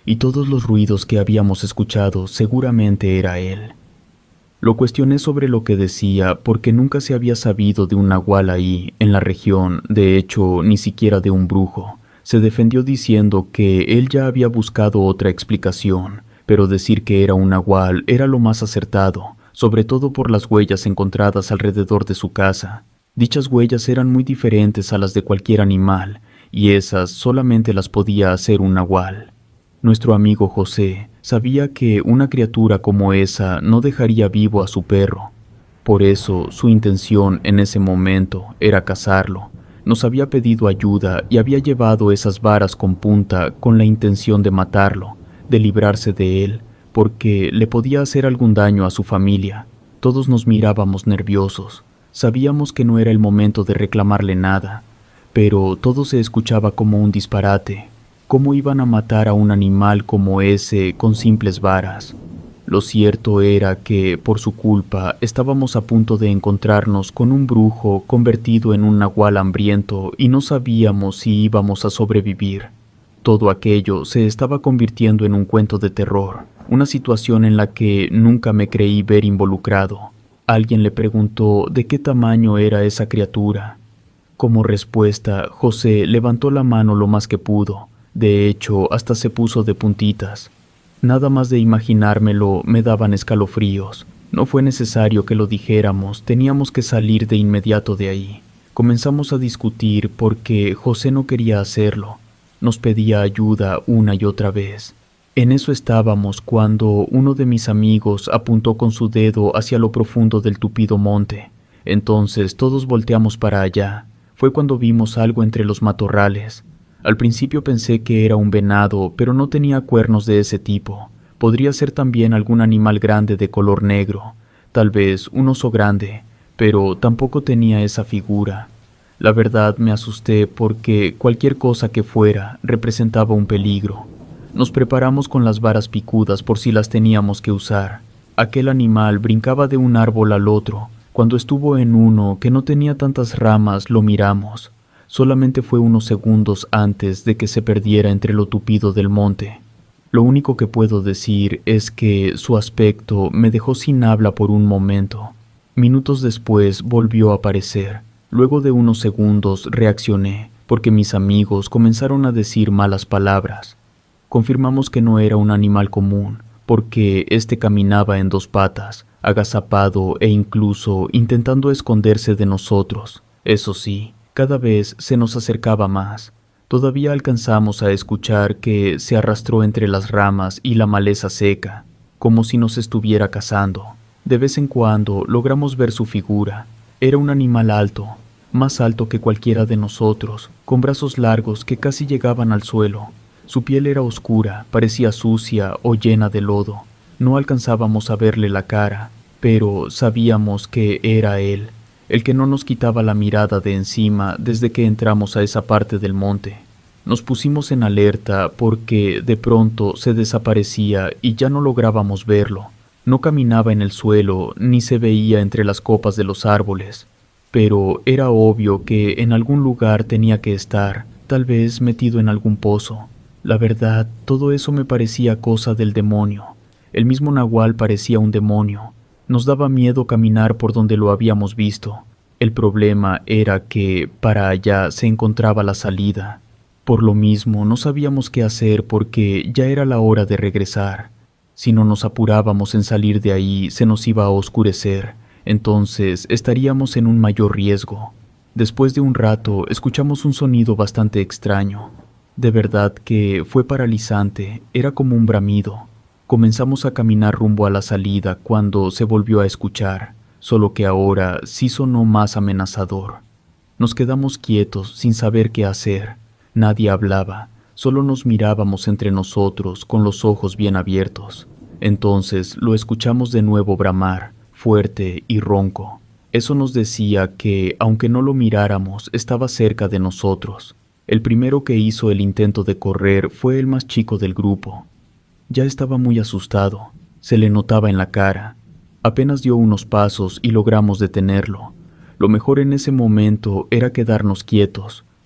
[SPEAKER 1] y todos los ruidos que habíamos escuchado seguramente era él. Lo cuestioné sobre lo que decía porque nunca se había sabido de un nahual ahí, en la región, de hecho, ni siquiera de un brujo. Se defendió diciendo que él ya había buscado otra explicación, pero decir que era un nahual era lo más acertado, sobre todo por las huellas encontradas alrededor de su casa. Dichas huellas eran muy diferentes a las de cualquier animal, y esas solamente las podía hacer un nahual. Nuestro amigo José sabía que una criatura como esa no dejaría vivo a su perro. Por eso, su intención en ese momento era cazarlo. Nos había pedido ayuda y había llevado esas varas con punta con la intención de matarlo, de librarse de él, porque le podía hacer algún daño a su familia. Todos nos mirábamos nerviosos. Sabíamos que no era el momento de reclamarle nada, pero todo se escuchaba como un disparate. ¿Cómo iban a matar a un animal como ese con simples varas? Lo cierto era que, por su culpa, estábamos a punto de encontrarnos con un brujo convertido en un nahual hambriento y no sabíamos si íbamos a sobrevivir. Todo aquello se estaba convirtiendo en un cuento de terror, una situación en la que nunca me creí ver involucrado. Alguien le preguntó de qué tamaño era esa criatura. Como respuesta, José levantó la mano lo más que pudo. De hecho, hasta se puso de puntitas. Nada más de imaginármelo me daban escalofríos. No fue necesario que lo dijéramos, teníamos que salir de inmediato de ahí. Comenzamos a discutir porque José no quería hacerlo. Nos pedía ayuda una y otra vez. En eso estábamos cuando uno de mis amigos apuntó con su dedo hacia lo profundo del tupido monte. Entonces todos volteamos para allá. Fue cuando vimos algo entre los matorrales. Al principio pensé que era un venado, pero no tenía cuernos de ese tipo. Podría ser también algún animal grande de color negro, tal vez un oso grande, pero tampoco tenía esa figura. La verdad me asusté porque cualquier cosa que fuera representaba un peligro. Nos preparamos con las varas picudas por si las teníamos que usar. Aquel animal brincaba de un árbol al otro. Cuando estuvo en uno que no tenía tantas ramas, lo miramos. Solamente fue unos segundos antes de que se perdiera entre lo tupido del monte. Lo único que puedo decir es que su aspecto me dejó sin habla por un momento. Minutos después volvió a aparecer. Luego de unos segundos reaccioné, porque mis amigos comenzaron a decir malas palabras. Confirmamos que no era un animal común, porque éste caminaba en dos patas, agazapado e incluso intentando esconderse de nosotros. Eso sí, cada vez se nos acercaba más. Todavía alcanzamos a escuchar que se arrastró entre las ramas y la maleza seca, como si nos estuviera cazando. De vez en cuando logramos ver su figura. Era un animal alto, más alto que cualquiera de nosotros, con brazos largos que casi llegaban al suelo. Su piel era oscura, parecía sucia o llena de lodo. No alcanzábamos a verle la cara, pero sabíamos que era él, el que no nos quitaba la mirada de encima desde que entramos a esa parte del monte. Nos pusimos en alerta porque de pronto se desaparecía y ya no lográbamos verlo. No caminaba en el suelo ni se veía entre las copas de los árboles, pero era obvio que en algún lugar tenía que estar, tal vez metido en algún pozo. La verdad, todo eso me parecía cosa del demonio. El mismo nahual parecía un demonio. Nos daba miedo caminar por donde lo habíamos visto. El problema era que para allá se encontraba la salida. Por lo mismo, no sabíamos qué hacer porque ya era la hora de regresar. Si no nos apurábamos en salir de ahí, se nos iba a oscurecer. Entonces estaríamos en un mayor riesgo. Después de un rato, escuchamos un sonido bastante extraño. De verdad que fue paralizante, era como un bramido. Comenzamos a caminar rumbo a la salida cuando se volvió a escuchar, solo que ahora sí sonó más amenazador. Nos quedamos quietos sin saber qué hacer. Nadie hablaba, solo nos mirábamos entre nosotros con los ojos bien abiertos. Entonces lo escuchamos de nuevo bramar, fuerte y ronco. Eso nos decía que, aunque no lo miráramos, estaba cerca de nosotros. El primero que hizo el intento de correr fue el más chico del grupo. Ya estaba muy asustado, se le notaba en la cara. Apenas dio unos pasos y logramos detenerlo. Lo mejor en ese momento era quedarnos quietos,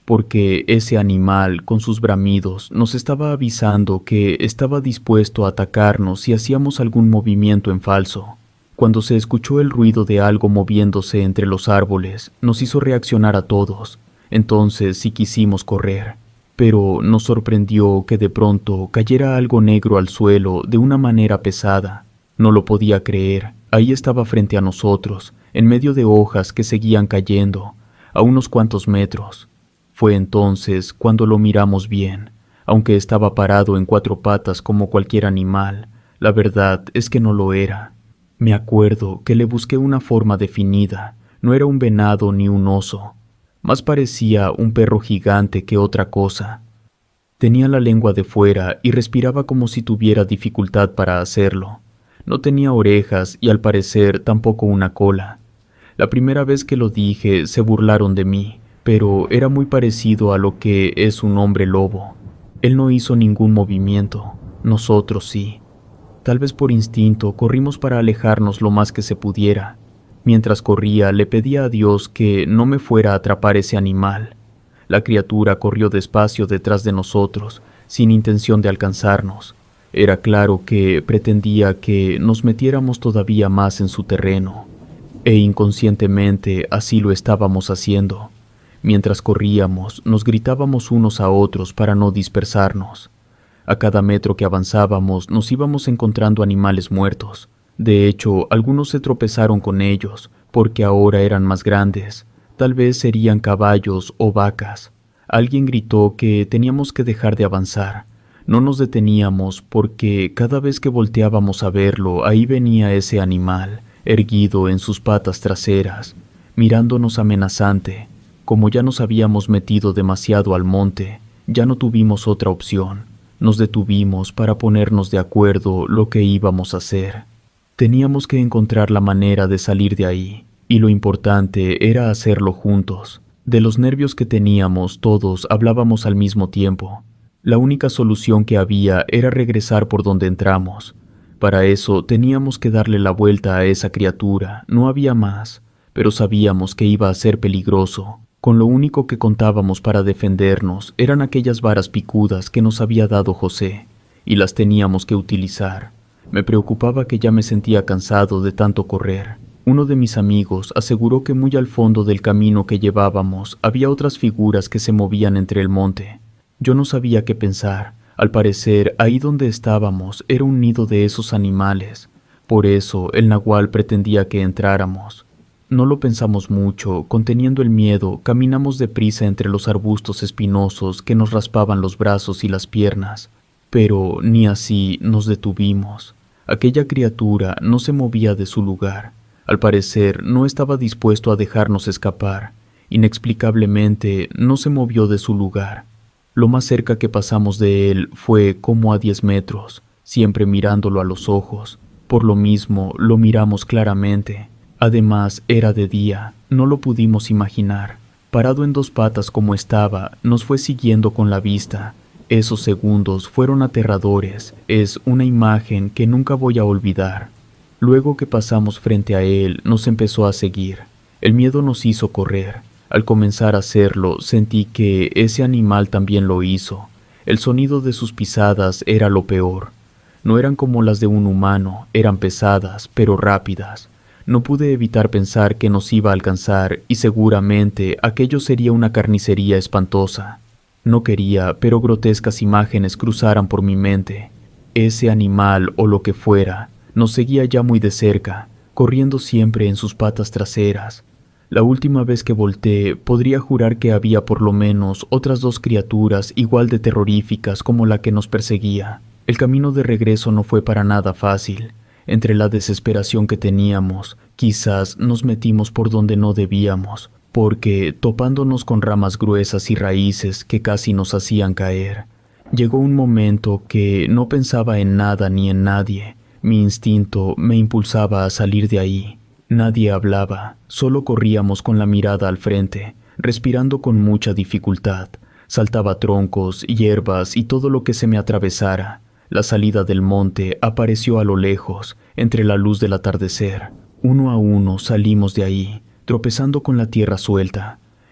[SPEAKER 1] porque ese animal, con sus bramidos, nos estaba avisando que estaba dispuesto a atacarnos si hacíamos algún movimiento en falso. Cuando se escuchó el ruido de algo moviéndose entre los árboles, nos hizo reaccionar a todos. Entonces sí quisimos correr, pero nos sorprendió que de pronto cayera algo negro al suelo de una manera pesada. No lo podía creer. Ahí estaba frente a nosotros, en medio de hojas que seguían cayendo, a unos cuantos metros. Fue entonces cuando lo miramos bien. Aunque estaba parado en cuatro patas como cualquier animal, la verdad es que no lo era. Me acuerdo que le busqué una forma definida. No era un venado ni un oso. Más parecía un perro gigante que otra cosa. Tenía la lengua de fuera y respiraba como si tuviera dificultad para hacerlo. No tenía orejas y al parecer tampoco una cola. La primera vez que lo dije se burlaron de mí, pero era muy parecido a lo que es un hombre lobo. Él no hizo ningún movimiento, nosotros sí. Tal vez por instinto corrimos para alejarnos lo más que se pudiera. Mientras corría le pedía a Dios que no me fuera a atrapar ese animal. La criatura corrió despacio detrás de nosotros, sin intención de alcanzarnos. Era claro que pretendía que nos metiéramos todavía más en su terreno, e inconscientemente así lo estábamos haciendo. Mientras corríamos, nos gritábamos unos a otros para no dispersarnos. A cada metro que avanzábamos nos íbamos encontrando animales muertos. De hecho, algunos se tropezaron con ellos, porque ahora eran más grandes. Tal vez serían caballos o vacas. Alguien gritó que teníamos que dejar de avanzar. No nos deteníamos porque cada vez que volteábamos a verlo, ahí venía ese animal, erguido en sus patas traseras, mirándonos amenazante. Como ya nos habíamos metido demasiado al monte, ya no tuvimos otra opción. Nos detuvimos para ponernos de acuerdo lo que íbamos a hacer. Teníamos que encontrar la manera de salir de ahí, y lo importante era hacerlo juntos. De los nervios que teníamos, todos hablábamos al mismo tiempo. La única solución que había era regresar por donde entramos. Para eso teníamos que darle la vuelta a esa criatura, no había más, pero sabíamos que iba a ser peligroso. Con lo único que contábamos para defendernos eran aquellas varas picudas que nos había dado José, y las teníamos que utilizar. Me preocupaba que ya me sentía cansado de tanto correr. Uno de mis amigos aseguró que muy al fondo del camino que llevábamos había otras figuras que se movían entre el monte. Yo no sabía qué pensar. Al parecer, ahí donde estábamos era un nido de esos animales. Por eso, el nahual pretendía que entráramos. No lo pensamos mucho, conteniendo el miedo, caminamos deprisa entre los arbustos espinosos que nos raspaban los brazos y las piernas. Pero ni así nos detuvimos. Aquella criatura no se movía de su lugar. Al parecer, no estaba dispuesto a dejarnos escapar. Inexplicablemente, no se movió de su lugar. Lo más cerca que pasamos de él fue como a diez metros, siempre mirándolo a los ojos. Por lo mismo, lo miramos claramente. Además, era de día, no lo pudimos imaginar. Parado en dos patas como estaba, nos fue siguiendo con la vista. Esos segundos fueron aterradores, es una imagen que nunca voy a olvidar. Luego que pasamos frente a él, nos empezó a seguir. El miedo nos hizo correr. Al comenzar a hacerlo, sentí que ese animal también lo hizo. El sonido de sus pisadas era lo peor. No eran como las de un humano, eran pesadas, pero rápidas. No pude evitar pensar que nos iba a alcanzar y seguramente aquello sería una carnicería espantosa. No quería, pero grotescas imágenes cruzaran por mi mente. Ese animal o lo que fuera nos seguía ya muy de cerca, corriendo siempre en sus patas traseras. La última vez que volteé, podría jurar que había por lo menos otras dos criaturas igual de terroríficas como la que nos perseguía. El camino de regreso no fue para nada fácil. Entre la desesperación que teníamos, quizás nos metimos por donde no debíamos, porque, topándonos con ramas gruesas y raíces que casi nos hacían caer, llegó un momento que no pensaba en nada ni en nadie. Mi instinto me impulsaba a salir de ahí. Nadie hablaba, solo corríamos con la mirada al frente, respirando con mucha dificultad. Saltaba troncos, hierbas y todo lo que se me atravesara. La salida del monte apareció a lo lejos, entre la luz del atardecer. Uno a uno salimos de ahí, tropezando con la tierra suelta.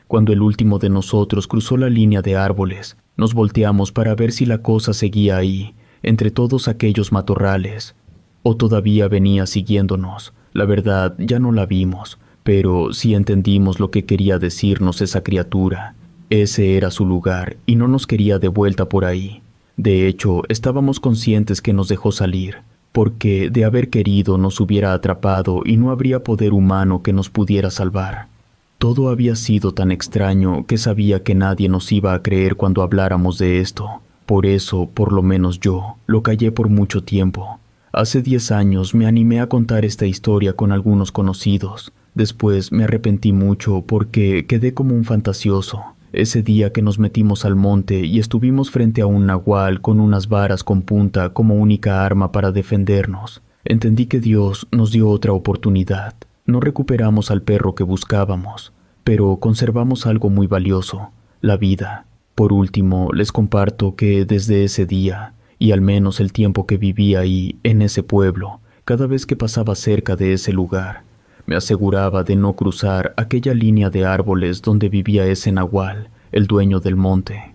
[SPEAKER 1] Cuando el último de nosotros cruzó la línea de árboles, nos volteamos para ver si la cosa seguía ahí, entre todos aquellos matorrales, o todavía venía siguiéndonos. La verdad, ya no la vimos, pero sí entendimos lo que quería decirnos esa criatura. Ese era su lugar y no nos quería de vuelta por ahí. De hecho, estábamos conscientes que nos dejó salir, porque de haber querido nos hubiera atrapado y no habría poder humano que nos pudiera salvar. Todo había sido tan extraño que sabía que nadie nos iba a creer cuando habláramos de esto. Por eso, por lo menos yo, lo callé por mucho tiempo. Hace diez años me animé a contar esta historia con algunos conocidos. Después me arrepentí mucho porque quedé como un fantasioso. Ese día que nos metimos al monte y estuvimos frente a un nahual con unas varas con punta como única arma para defendernos, entendí que Dios nos dio otra oportunidad. No recuperamos al perro que buscábamos, pero conservamos algo muy valioso, la vida. Por último, les comparto que desde ese día, y al menos el tiempo que viví ahí, en ese pueblo, cada vez que pasaba cerca de ese lugar, me aseguraba de no cruzar aquella línea de árboles donde vivía ese nahual, el dueño del monte.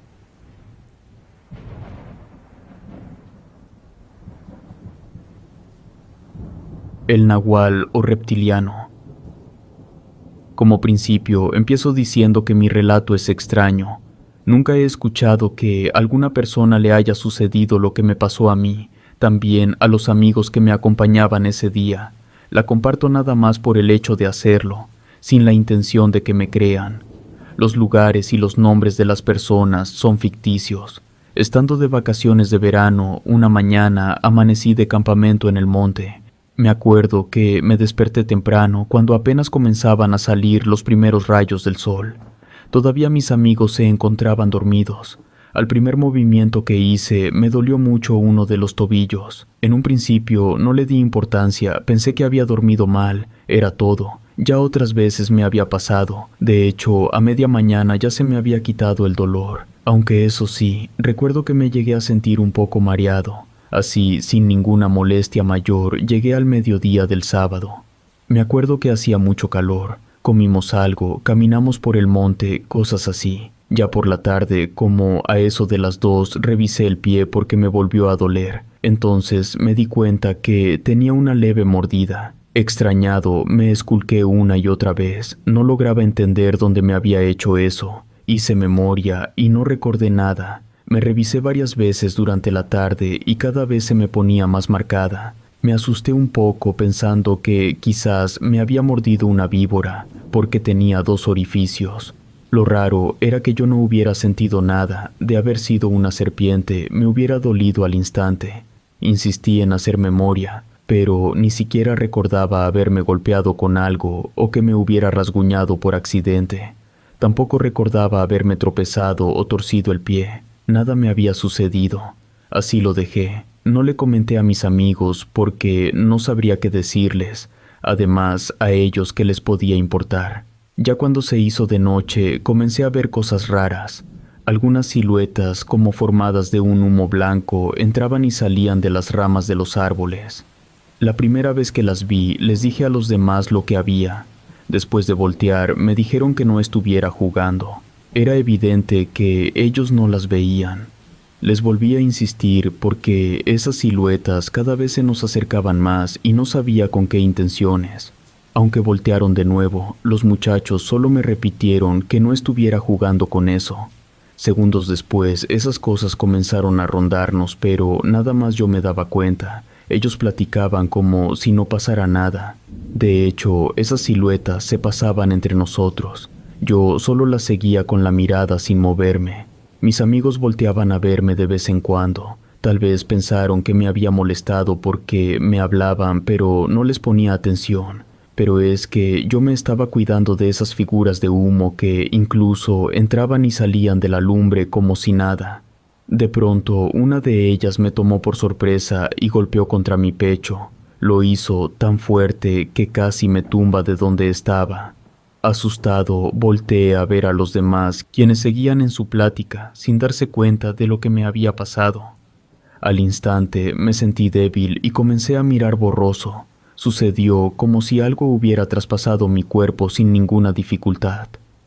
[SPEAKER 1] El nahual o reptiliano. Como principio, empiezo diciendo que mi relato es extraño. Nunca he escuchado que a alguna persona le haya sucedido lo que me pasó a mí, también a los amigos que me acompañaban ese día. La comparto nada más por el hecho de hacerlo, sin la intención de que me crean. Los lugares y los nombres de las personas son ficticios. Estando de vacaciones de verano, una mañana amanecí de campamento en el monte. Me acuerdo que me desperté temprano cuando apenas comenzaban a salir los primeros rayos del sol. Todavía mis amigos se encontraban dormidos. Al primer movimiento que hice me dolió mucho uno de los tobillos. En un principio no le di importancia, pensé que había dormido mal, era todo. Ya otras veces me había pasado. De hecho, a media mañana ya se me había quitado el dolor. Aunque eso sí, recuerdo que me llegué a sentir un poco mareado. Así, sin ninguna molestia mayor, llegué al mediodía del sábado. Me acuerdo que hacía mucho calor. Comimos algo, caminamos por el monte, cosas así. Ya por la tarde, como a eso de las dos, revisé el pie porque me volvió a doler. Entonces me di cuenta que tenía una leve mordida. Extrañado, me esculqué una y otra vez. No lograba entender dónde me había hecho eso. Hice memoria y no recordé nada. Me revisé varias veces durante la tarde y cada vez se me ponía más marcada. Me asusté un poco pensando que quizás me había mordido una víbora, porque tenía dos orificios. Lo raro era que yo no hubiera sentido nada. De haber sido una serpiente, me hubiera dolido al instante. Insistí en hacer memoria, pero ni siquiera recordaba haberme golpeado con algo o que me hubiera rasguñado por accidente. Tampoco recordaba haberme tropezado o torcido el pie. Nada me había sucedido. Así lo dejé. No le comenté a mis amigos porque no sabría qué decirles. Además, a ellos qué les podía importar. Ya cuando se hizo de noche, comencé a ver cosas raras. Algunas siluetas, como formadas de un humo blanco, entraban y salían de las ramas de los árboles. La primera vez que las vi, les dije a los demás lo que había. Después de voltear, me dijeron que no estuviera jugando. Era evidente que ellos no las veían. Les volví a insistir porque esas siluetas cada vez se nos acercaban más y no sabía con qué intenciones. Aunque voltearon de nuevo, los muchachos solo me repitieron que no estuviera jugando con eso. Segundos después, esas cosas comenzaron a rondarnos, pero nada más yo me daba cuenta. Ellos platicaban como si no pasara nada. De hecho, esas siluetas se pasaban entre nosotros. Yo solo las seguía con la mirada sin moverme. Mis amigos volteaban a verme de vez en cuando. Tal vez pensaron que me había molestado porque me hablaban, pero no les ponía atención. Pero es que yo me estaba cuidando de esas figuras de humo que incluso entraban y salían de la lumbre como si nada. De pronto, una de ellas me tomó por sorpresa y golpeó contra mi pecho. Lo hizo tan fuerte que casi me tumba de donde estaba. Asustado, volteé a ver a los demás, quienes seguían en su plática, sin darse cuenta de lo que me había pasado. Al instante me sentí débil y comencé a mirar borroso. Sucedió como si algo hubiera traspasado mi cuerpo sin ninguna dificultad.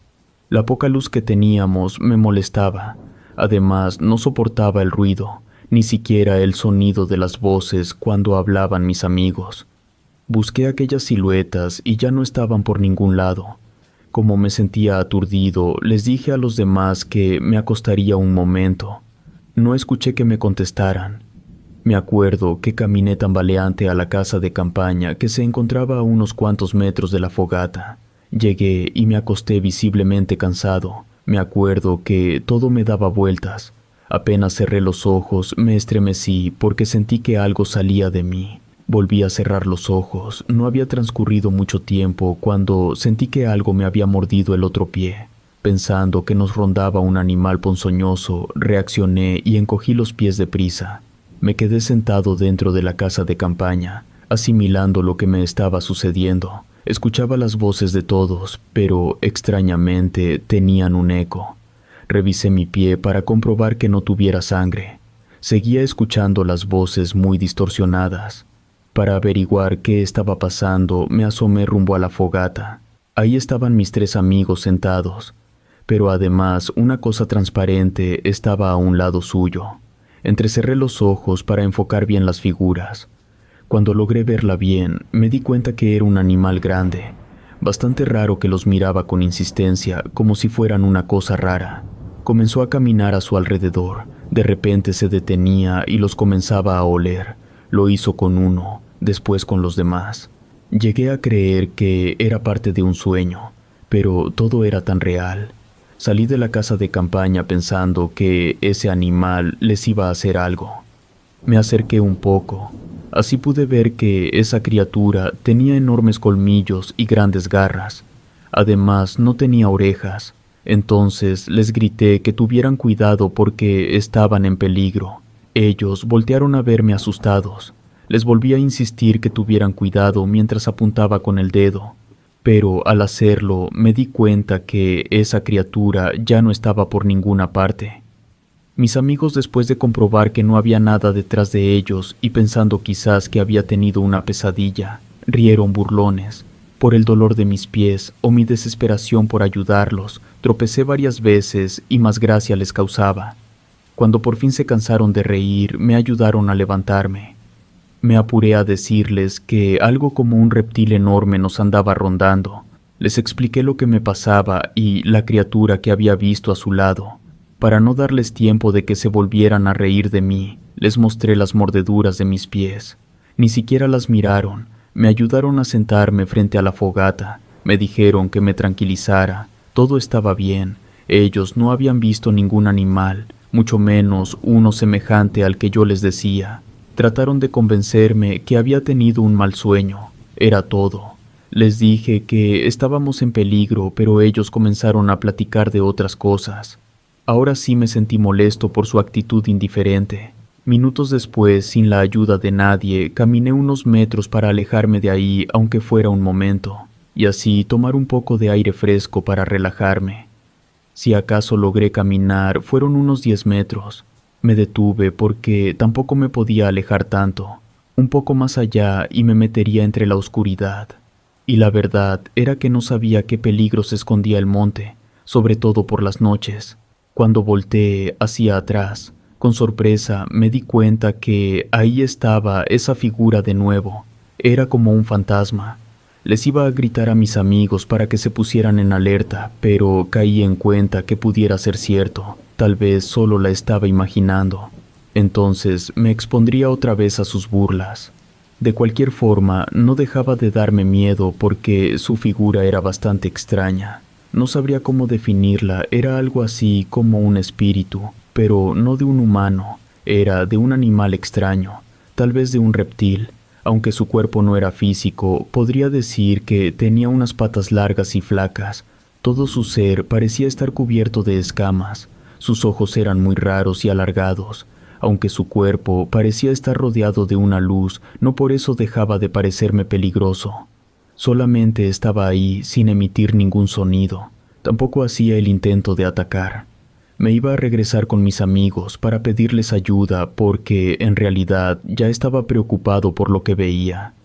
[SPEAKER 1] La poca luz que teníamos me molestaba. Además, no soportaba el ruido, ni siquiera el sonido de las voces cuando hablaban mis amigos. Busqué aquellas siluetas y ya no estaban por ningún lado. Como me sentía aturdido, les dije a los demás que me acostaría un momento. No escuché que me contestaran. Me acuerdo que caminé tambaleante a la casa de campaña que se encontraba a unos cuantos metros de la fogata. Llegué y me acosté visiblemente cansado. Me acuerdo que todo me daba vueltas. Apenas cerré los ojos, me estremecí porque sentí que algo salía de mí. Volví a cerrar los ojos. No había transcurrido mucho tiempo cuando sentí que algo me había mordido el otro pie. Pensando que nos rondaba un animal ponzoñoso, reaccioné y encogí los pies deprisa. Me quedé sentado dentro de la casa de campaña, asimilando lo que me estaba sucediendo. Escuchaba las voces de todos, pero extrañamente tenían un eco. Revisé mi pie para comprobar que no tuviera sangre. Seguía escuchando las voces muy distorsionadas. Para averiguar qué estaba pasando, me asomé rumbo a la fogata. Ahí estaban mis tres amigos sentados, pero además una cosa transparente estaba a un lado suyo. Entrecerré los ojos para enfocar bien las figuras. Cuando logré verla bien, me di cuenta que era un animal grande, bastante raro que los miraba con insistencia, como si fueran una cosa rara. Comenzó a caminar a su alrededor. De repente se detenía y los comenzaba a oler. Lo hizo con uno, después con los demás. Llegué a creer que era parte de un sueño, pero todo era tan real. Salí de la casa de campaña pensando que ese animal les iba a hacer algo. Me acerqué un poco. Así pude ver que esa criatura tenía enormes colmillos y grandes garras. Además, no tenía orejas. Entonces les grité que tuvieran cuidado porque estaban en peligro. Ellos voltearon a verme asustados. Les volví a insistir que tuvieran cuidado mientras apuntaba con el dedo. Pero al hacerlo me di cuenta que esa criatura ya no estaba por ninguna parte. Mis amigos, después de comprobar que no había nada detrás de ellos y pensando quizás que había tenido una pesadilla, rieron burlones. Por el dolor de mis pies o mi desesperación por ayudarlos, tropecé varias veces y más gracia les causaba. Cuando por fin se cansaron de reír, me ayudaron a levantarme. Me apuré a decirles que algo como un reptil enorme nos andaba rondando. Les expliqué lo que me pasaba y la criatura que había visto a su lado. Para no darles tiempo de que se volvieran a reír de mí, les mostré las mordeduras de mis pies. Ni siquiera las miraron. Me ayudaron a sentarme frente a la fogata. Me dijeron que me tranquilizara. Todo estaba bien. Ellos no habían visto ningún animal, mucho menos uno semejante al que yo les decía. Trataron de convencerme que había tenido un mal sueño. Era todo. Les dije que estábamos en peligro, pero ellos comenzaron a platicar de otras cosas. Ahora sí me sentí molesto por su actitud indiferente. Minutos después, sin la ayuda de nadie, caminé unos metros para alejarme de ahí, aunque fuera un momento, y así tomar un poco de aire fresco para relajarme. Si acaso logré caminar, fueron unos diez metros. Me detuve porque tampoco me podía alejar tanto. Un poco más allá y me metería entre la oscuridad. Y la verdad era que no sabía qué peligro se escondía el monte, sobre todo por las noches. Cuando volteé hacia atrás, con sorpresa me di cuenta que ahí estaba esa figura de nuevo. Era como un fantasma. Les iba a gritar a mis amigos para que se pusieran en alerta, pero caí en cuenta que pudiera ser cierto. Tal vez solo la estaba imaginando. Entonces me expondría otra vez a sus burlas. De cualquier forma, no dejaba de darme miedo porque su figura era bastante extraña. No sabría cómo definirla, era algo así como un espíritu, pero no de un humano, era de un animal extraño, tal vez de un reptil. Aunque su cuerpo no era físico, podría decir que tenía unas patas largas y flacas. Todo su ser parecía estar cubierto de escamas. Sus ojos eran muy raros y alargados. Aunque su cuerpo parecía estar rodeado de una luz, no por eso dejaba de parecerme peligroso. Solamente estaba ahí sin emitir ningún sonido. Tampoco hacía el intento de atacar. Me iba a regresar con mis amigos para pedirles ayuda porque, en realidad, ya estaba preocupado por lo que veía.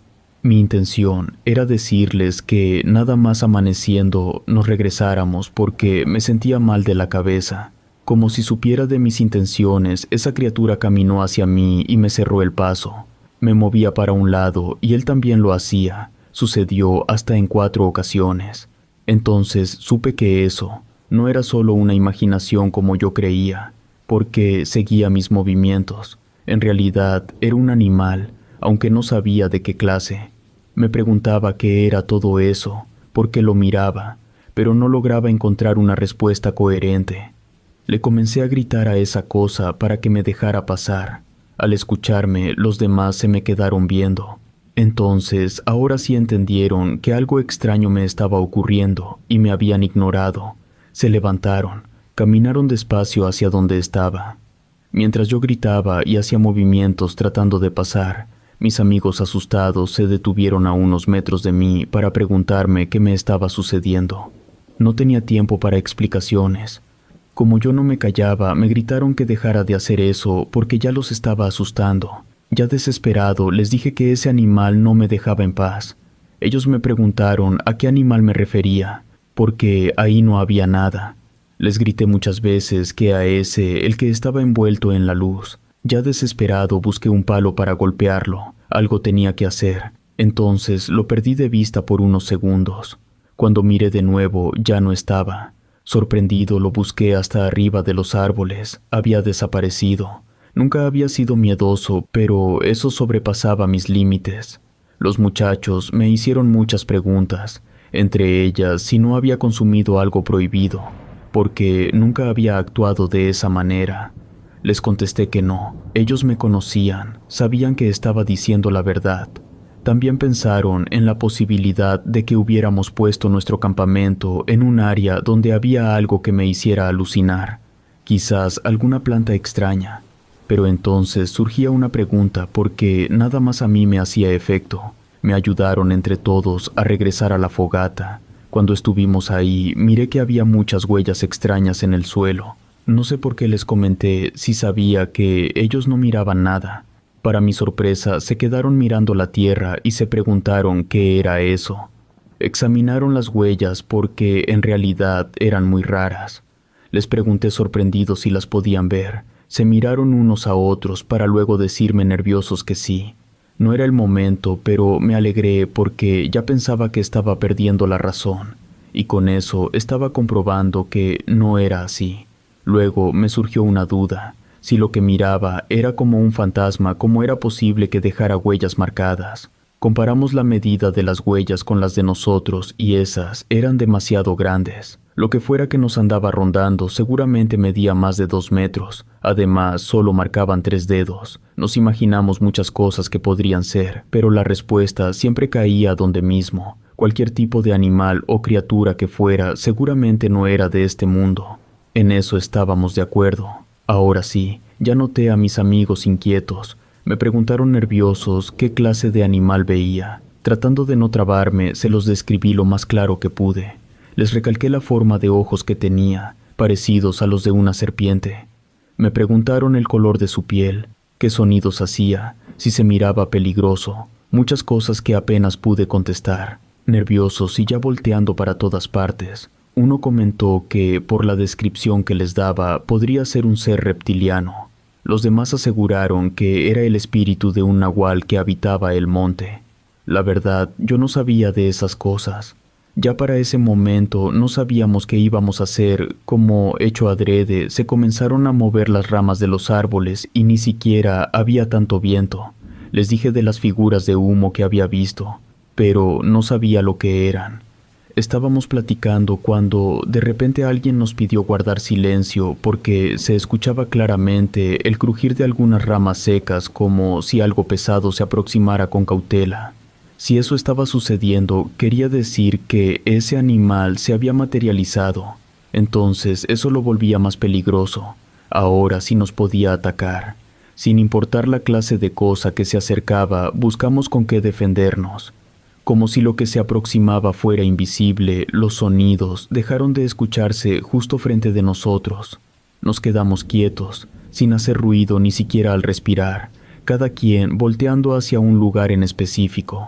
[SPEAKER 1] Mi intención era decirles que nada más amaneciendo nos regresáramos porque me sentía mal de la cabeza. Como si supiera de mis intenciones, esa criatura caminó hacia mí y me cerró el paso. Me movía para un lado y él también lo hacía. Sucedió hasta en cuatro ocasiones. Entonces supe que eso no era solo una imaginación como yo creía, porque seguía mis movimientos. En realidad era un animal, aunque no sabía de qué clase. Me preguntaba qué era todo eso, porque lo miraba, pero no lograba encontrar una respuesta coherente. Le comencé a gritar a esa cosa para que me dejara pasar. Al escucharme, los demás se me quedaron viendo. Entonces, ahora sí entendieron que algo extraño me estaba ocurriendo y me habían ignorado. Se levantaron, caminaron despacio hacia donde estaba. Mientras yo gritaba y hacía movimientos tratando de pasar, mis amigos asustados se detuvieron a unos metros de mí para preguntarme qué me estaba sucediendo. No tenía tiempo para explicaciones. Como yo no me callaba, me gritaron que dejara de hacer eso porque ya los estaba asustando. Ya desesperado, les dije que ese animal no me dejaba en paz. Ellos me preguntaron a qué animal me refería, porque ahí no había nada. Les grité muchas veces que a ese, el que estaba envuelto en la luz. Ya desesperado busqué un palo para golpearlo. Algo tenía que hacer. Entonces lo perdí de vista por unos segundos. Cuando miré de nuevo, ya no estaba. Sorprendido lo busqué hasta arriba de los árboles. Había desaparecido. Nunca había sido miedoso, pero eso sobrepasaba mis límites. Los muchachos me hicieron muchas preguntas, entre ellas si no había consumido algo prohibido, porque nunca había actuado de esa manera. Les contesté que no. Ellos me conocían, sabían que estaba diciendo la verdad. También pensaron en la posibilidad de que hubiéramos puesto nuestro campamento en un área donde había algo que me hiciera alucinar, quizás alguna planta extraña. Pero entonces surgía una pregunta porque nada más a mí me hacía efecto. Me ayudaron entre todos a regresar a la fogata. Cuando estuvimos ahí, miré que había muchas huellas extrañas en el suelo. No sé por qué les comenté si sabía que ellos no miraban nada. Para mi sorpresa, se quedaron mirando la tierra y se preguntaron qué era eso. Examinaron las huellas porque en realidad eran muy raras. Les pregunté sorprendidos si las podían ver. Se miraron unos a otros para luego decirme nerviosos que sí. No era el momento, pero me alegré porque ya pensaba que estaba perdiendo la razón. Y con eso estaba comprobando que no era así. Luego me surgió una duda. Si lo que miraba era como un fantasma, ¿cómo era posible que dejara huellas marcadas? Comparamos la medida de las huellas con las de nosotros y esas eran demasiado grandes. Lo que fuera que nos andaba rondando seguramente medía más de dos metros. Además, solo marcaban tres dedos. Nos imaginamos muchas cosas que podrían ser, pero la respuesta siempre caía donde mismo. Cualquier tipo de animal o criatura que fuera seguramente no era de este mundo. En eso estábamos de acuerdo. Ahora sí, ya noté a mis amigos inquietos. Me preguntaron nerviosos qué clase de animal veía. Tratando de no trabarme, se los describí lo más claro que pude. Les recalqué la forma de ojos que tenía, parecidos a los de una serpiente. Me preguntaron el color de su piel, qué sonidos hacía, si se miraba peligroso, muchas cosas que apenas pude contestar. Nerviosos y ya volteando para todas partes. Uno comentó que, por la descripción que les daba, podría ser un ser reptiliano. Los demás aseguraron que era el espíritu de un nahual que habitaba el monte. La verdad, yo no sabía de esas cosas. Ya para ese momento no sabíamos qué íbamos a hacer, como, hecho adrede, se comenzaron a mover las ramas de los árboles y ni siquiera había tanto viento. Les dije de las figuras de humo que había visto, pero no sabía lo que eran. Estábamos platicando cuando de repente alguien nos pidió guardar silencio porque se escuchaba claramente el crujir de algunas ramas secas como si algo pesado se aproximara con cautela. Si eso estaba sucediendo, quería decir que ese animal se había materializado. Entonces eso lo volvía más peligroso. Ahora sí nos podía atacar. Sin importar la clase de cosa que se acercaba, buscamos con qué defendernos. Como si lo que se aproximaba fuera invisible, los sonidos dejaron de escucharse justo frente de nosotros. Nos quedamos quietos, sin hacer ruido ni siquiera al respirar, cada quien volteando hacia un lugar en específico.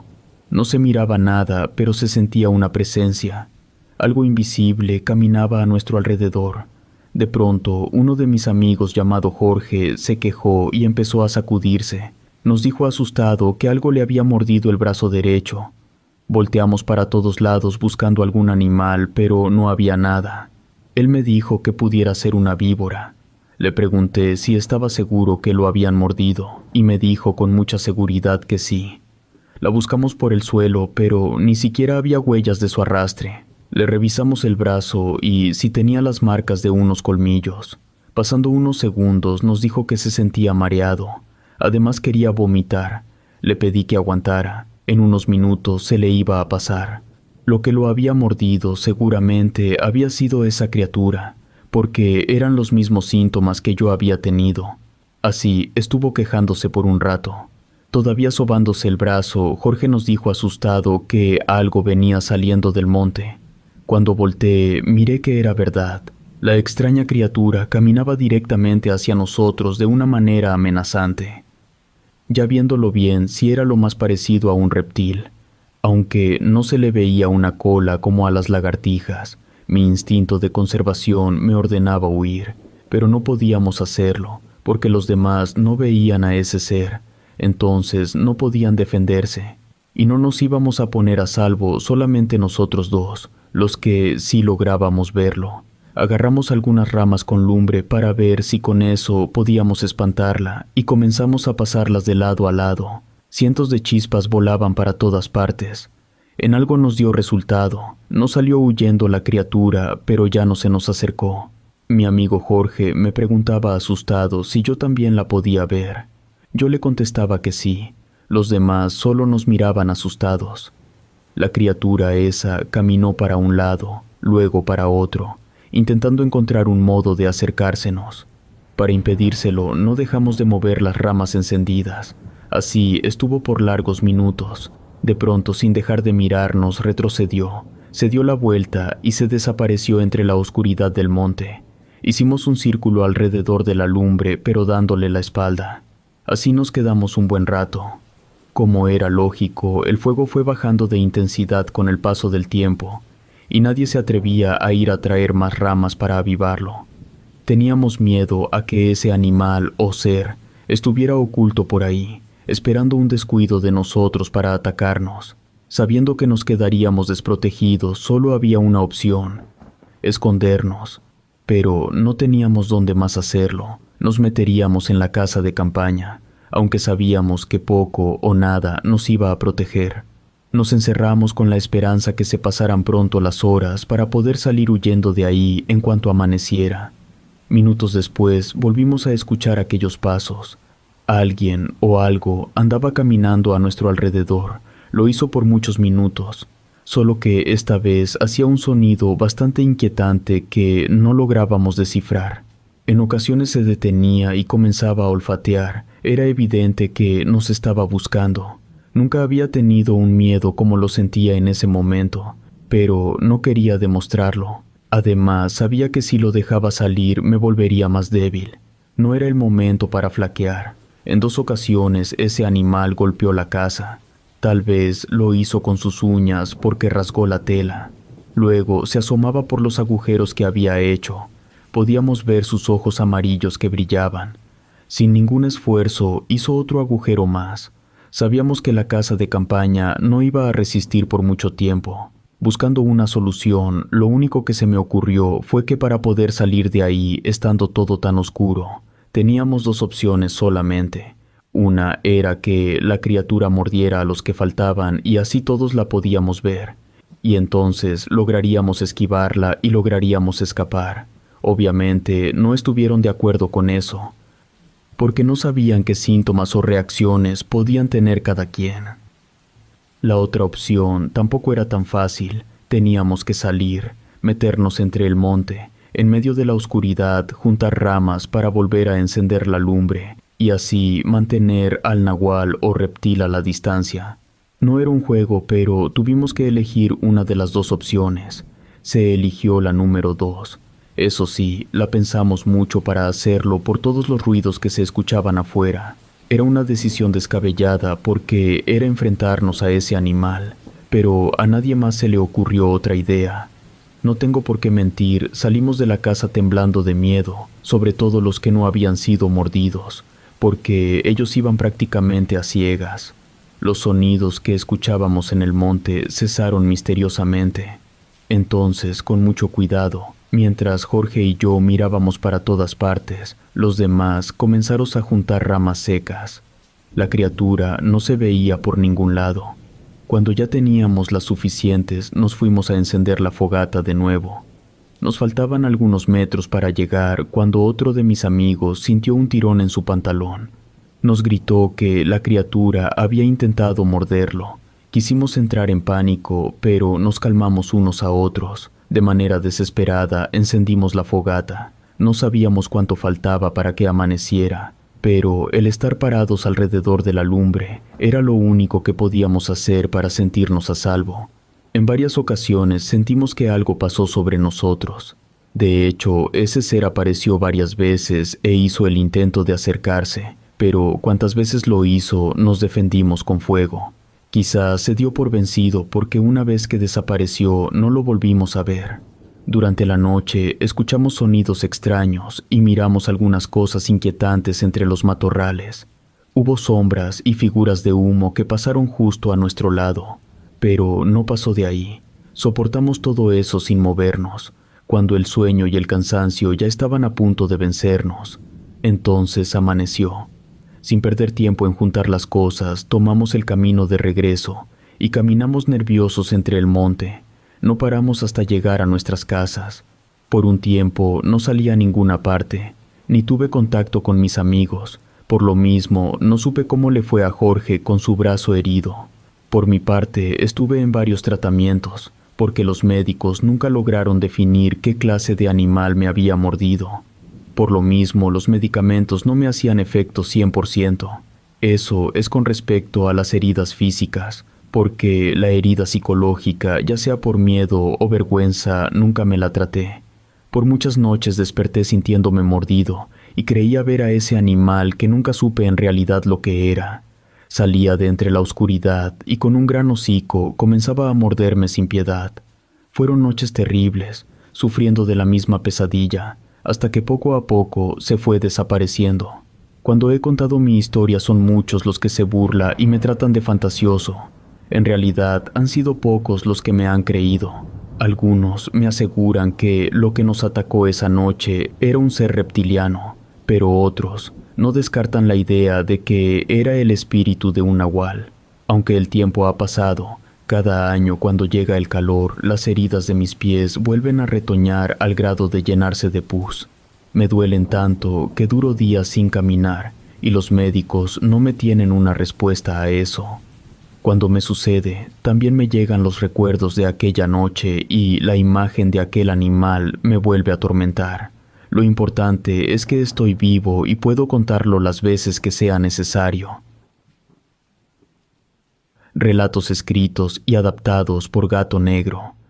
[SPEAKER 1] No se miraba nada, pero se sentía una presencia. Algo invisible caminaba a nuestro alrededor. De pronto, uno de mis amigos llamado Jorge se quejó y empezó a sacudirse. Nos dijo asustado que algo le había mordido el brazo derecho. Volteamos para todos lados buscando algún animal, pero no había nada. Él me dijo que pudiera ser una víbora. Le pregunté si estaba seguro que lo habían mordido, y me dijo con mucha seguridad que sí. La buscamos por el suelo, pero ni siquiera había huellas de su arrastre. Le revisamos el brazo y si tenía las marcas de unos colmillos. Pasando unos segundos nos dijo que se sentía mareado. Además quería vomitar. Le pedí que aguantara. En unos minutos se le iba a pasar. Lo que lo había mordido seguramente había sido esa criatura, porque eran los mismos síntomas que yo había tenido. Así estuvo quejándose por un rato. Todavía sobándose el brazo, Jorge nos dijo asustado que algo venía saliendo del monte. Cuando volteé, miré que era verdad. La extraña criatura caminaba directamente hacia nosotros de una manera amenazante. Ya viéndolo bien, sí era lo más parecido a un reptil. Aunque no se le veía una cola como a las lagartijas, mi instinto de conservación me ordenaba huir, pero no podíamos hacerlo, porque los demás no veían a ese ser, entonces no podían defenderse, y no nos íbamos a poner a salvo solamente nosotros dos, los que sí lográbamos verlo. Agarramos algunas ramas con lumbre para ver si con eso podíamos espantarla y comenzamos a pasarlas de lado a lado. Cientos de chispas volaban para todas partes. En algo nos dio resultado. No salió huyendo la criatura, pero ya no se nos acercó. Mi amigo Jorge me preguntaba asustado si yo también la podía ver. Yo le contestaba que sí. Los demás solo nos miraban asustados. La criatura esa caminó para un lado, luego para otro, intentando encontrar un modo de acercársenos. Para impedírselo, no dejamos de mover las ramas encendidas. Así estuvo por largos minutos. De pronto, sin dejar de mirarnos, retrocedió, se dio la vuelta y se desapareció entre la oscuridad del monte. Hicimos un círculo alrededor de la lumbre, pero dándole la espalda. Así nos quedamos un buen rato. Como era lógico, el fuego fue bajando de intensidad con el paso del tiempo, y nadie se atrevía a ir a traer más ramas para avivarlo. Teníamos miedo a que ese animal o ser estuviera oculto por ahí, esperando un descuido de nosotros para atacarnos. Sabiendo que nos quedaríamos desprotegidos, solo había una opción: escondernos. Pero no teníamos dónde más hacerlo. Nos meteríamos en la casa de campaña, aunque sabíamos que poco o nada nos iba a proteger. Nos encerramos con la esperanza que se pasaran pronto las horas para poder salir huyendo de ahí en cuanto amaneciera. Minutos después volvimos a escuchar aquellos pasos. Alguien o algo andaba caminando a nuestro alrededor. Lo hizo por muchos minutos, solo que esta vez hacía un sonido bastante inquietante que no lográbamos descifrar. En ocasiones se detenía y comenzaba a olfatear. Era evidente que nos estaba buscando. Nunca había tenido un miedo como lo sentía en ese momento, pero no quería demostrarlo. Además, sabía que si lo dejaba salir me volvería más débil. No era el momento para flaquear. En dos ocasiones ese animal golpeó la casa. Tal vez lo hizo con sus uñas porque rasgó la tela. Luego se asomaba por los agujeros que había hecho. Podíamos ver sus ojos amarillos que brillaban. Sin ningún esfuerzo hizo otro agujero más. Sabíamos que la casa de campaña no iba a resistir por mucho tiempo. Buscando una solución, lo único que se me ocurrió fue que para poder salir de ahí, estando todo tan oscuro, teníamos dos opciones solamente. Una era que la criatura mordiera a los que faltaban y así todos la podíamos ver, y entonces lograríamos esquivarla y lograríamos escapar. Obviamente no estuvieron de acuerdo con eso, porque no sabían qué síntomas o reacciones podían tener cada quien. La otra opción tampoco era tan fácil. Teníamos que salir, meternos entre el monte, en medio de la oscuridad, juntar ramas para volver a encender la lumbre, y así mantener al nahual o reptil a la distancia. No era un juego, pero tuvimos que elegir una de las dos opciones. Se eligió la número dos. Eso sí, la pensamos mucho para hacerlo por todos los ruidos que se escuchaban afuera. Era una decisión descabellada porque era enfrentarnos a ese animal, pero a nadie más se le ocurrió otra idea. No tengo por qué mentir, salimos de la casa temblando de miedo, sobre todo los que no habían sido mordidos, porque ellos iban prácticamente a ciegas. Los sonidos que escuchábamos en el monte cesaron misteriosamente. Entonces, con mucho cuidado, mientras Jorge y yo mirábamos para todas partes, los demás comenzaron a juntar ramas secas. La criatura no se veía por ningún lado. Cuando ya teníamos las suficientes, nos fuimos a encender la fogata de nuevo. Nos faltaban algunos metros para llegar cuando otro de mis amigos sintió un tirón en su pantalón. Nos gritó que la criatura había intentado morderlo. Quisimos entrar en pánico, pero nos calmamos unos a otros. De manera desesperada encendimos la fogata. No sabíamos cuánto faltaba para que amaneciera, pero el estar parados alrededor de la lumbre era lo único que podíamos hacer para sentirnos a salvo. En varias ocasiones sentimos que algo pasó sobre nosotros. De hecho, ese ser apareció varias veces e hizo el intento de acercarse, pero cuantas veces lo hizo, nos defendimos con fuego. Quizás se dio por vencido porque una vez que desapareció no lo volvimos a ver. Durante la noche escuchamos sonidos extraños y miramos algunas cosas inquietantes entre los matorrales. Hubo sombras y figuras de humo que pasaron justo a nuestro lado, pero no pasó de ahí. Soportamos todo eso sin movernos, cuando el sueño y el cansancio ya estaban a punto de vencernos. Entonces amaneció. Sin perder tiempo en juntar las cosas, tomamos el camino de regreso y caminamos nerviosos entre el monte. No paramos hasta llegar a nuestras casas. Por un tiempo no salí a ninguna parte, ni tuve contacto con mis amigos. Por lo mismo, no supe cómo le fue a Jorge con su brazo herido. Por mi parte, estuve en varios tratamientos, porque los médicos nunca lograron definir qué clase de animal me había mordido. Por lo mismo, los medicamentos no me hacían efecto cien por ciento. Eso es con respecto a las heridas físicas, porque la herida psicológica, ya sea por miedo o vergüenza, nunca me la traté. Por muchas noches desperté sintiéndome mordido y creía ver a ese animal que nunca supe en realidad lo que era. Salía de entre la oscuridad y con un gran hocico comenzaba a morderme sin piedad. Fueron noches terribles, sufriendo de la misma pesadilla, hasta que poco a poco se fue desapareciendo. Cuando he contado mi historia son muchos los que se burlan y me tratan de fantasioso. En realidad han sido pocos los que me han creído. Algunos me aseguran que lo que nos atacó esa noche era un ser reptiliano, pero otros no descartan la idea de que era el espíritu de un nahual. Aunque el tiempo ha pasado, cada año cuando llega el calor, las heridas de mis pies vuelven a retoñar al grado de llenarse de pus. Me duelen tanto que duro días sin caminar y los médicos no me tienen una respuesta a eso. Cuando me sucede, también me llegan los recuerdos de aquella noche y la imagen de aquel animal me vuelve a atormentar. Lo importante es que estoy vivo y puedo contarlo las veces que sea necesario. Relatos escritos y adaptados por Gato Negro.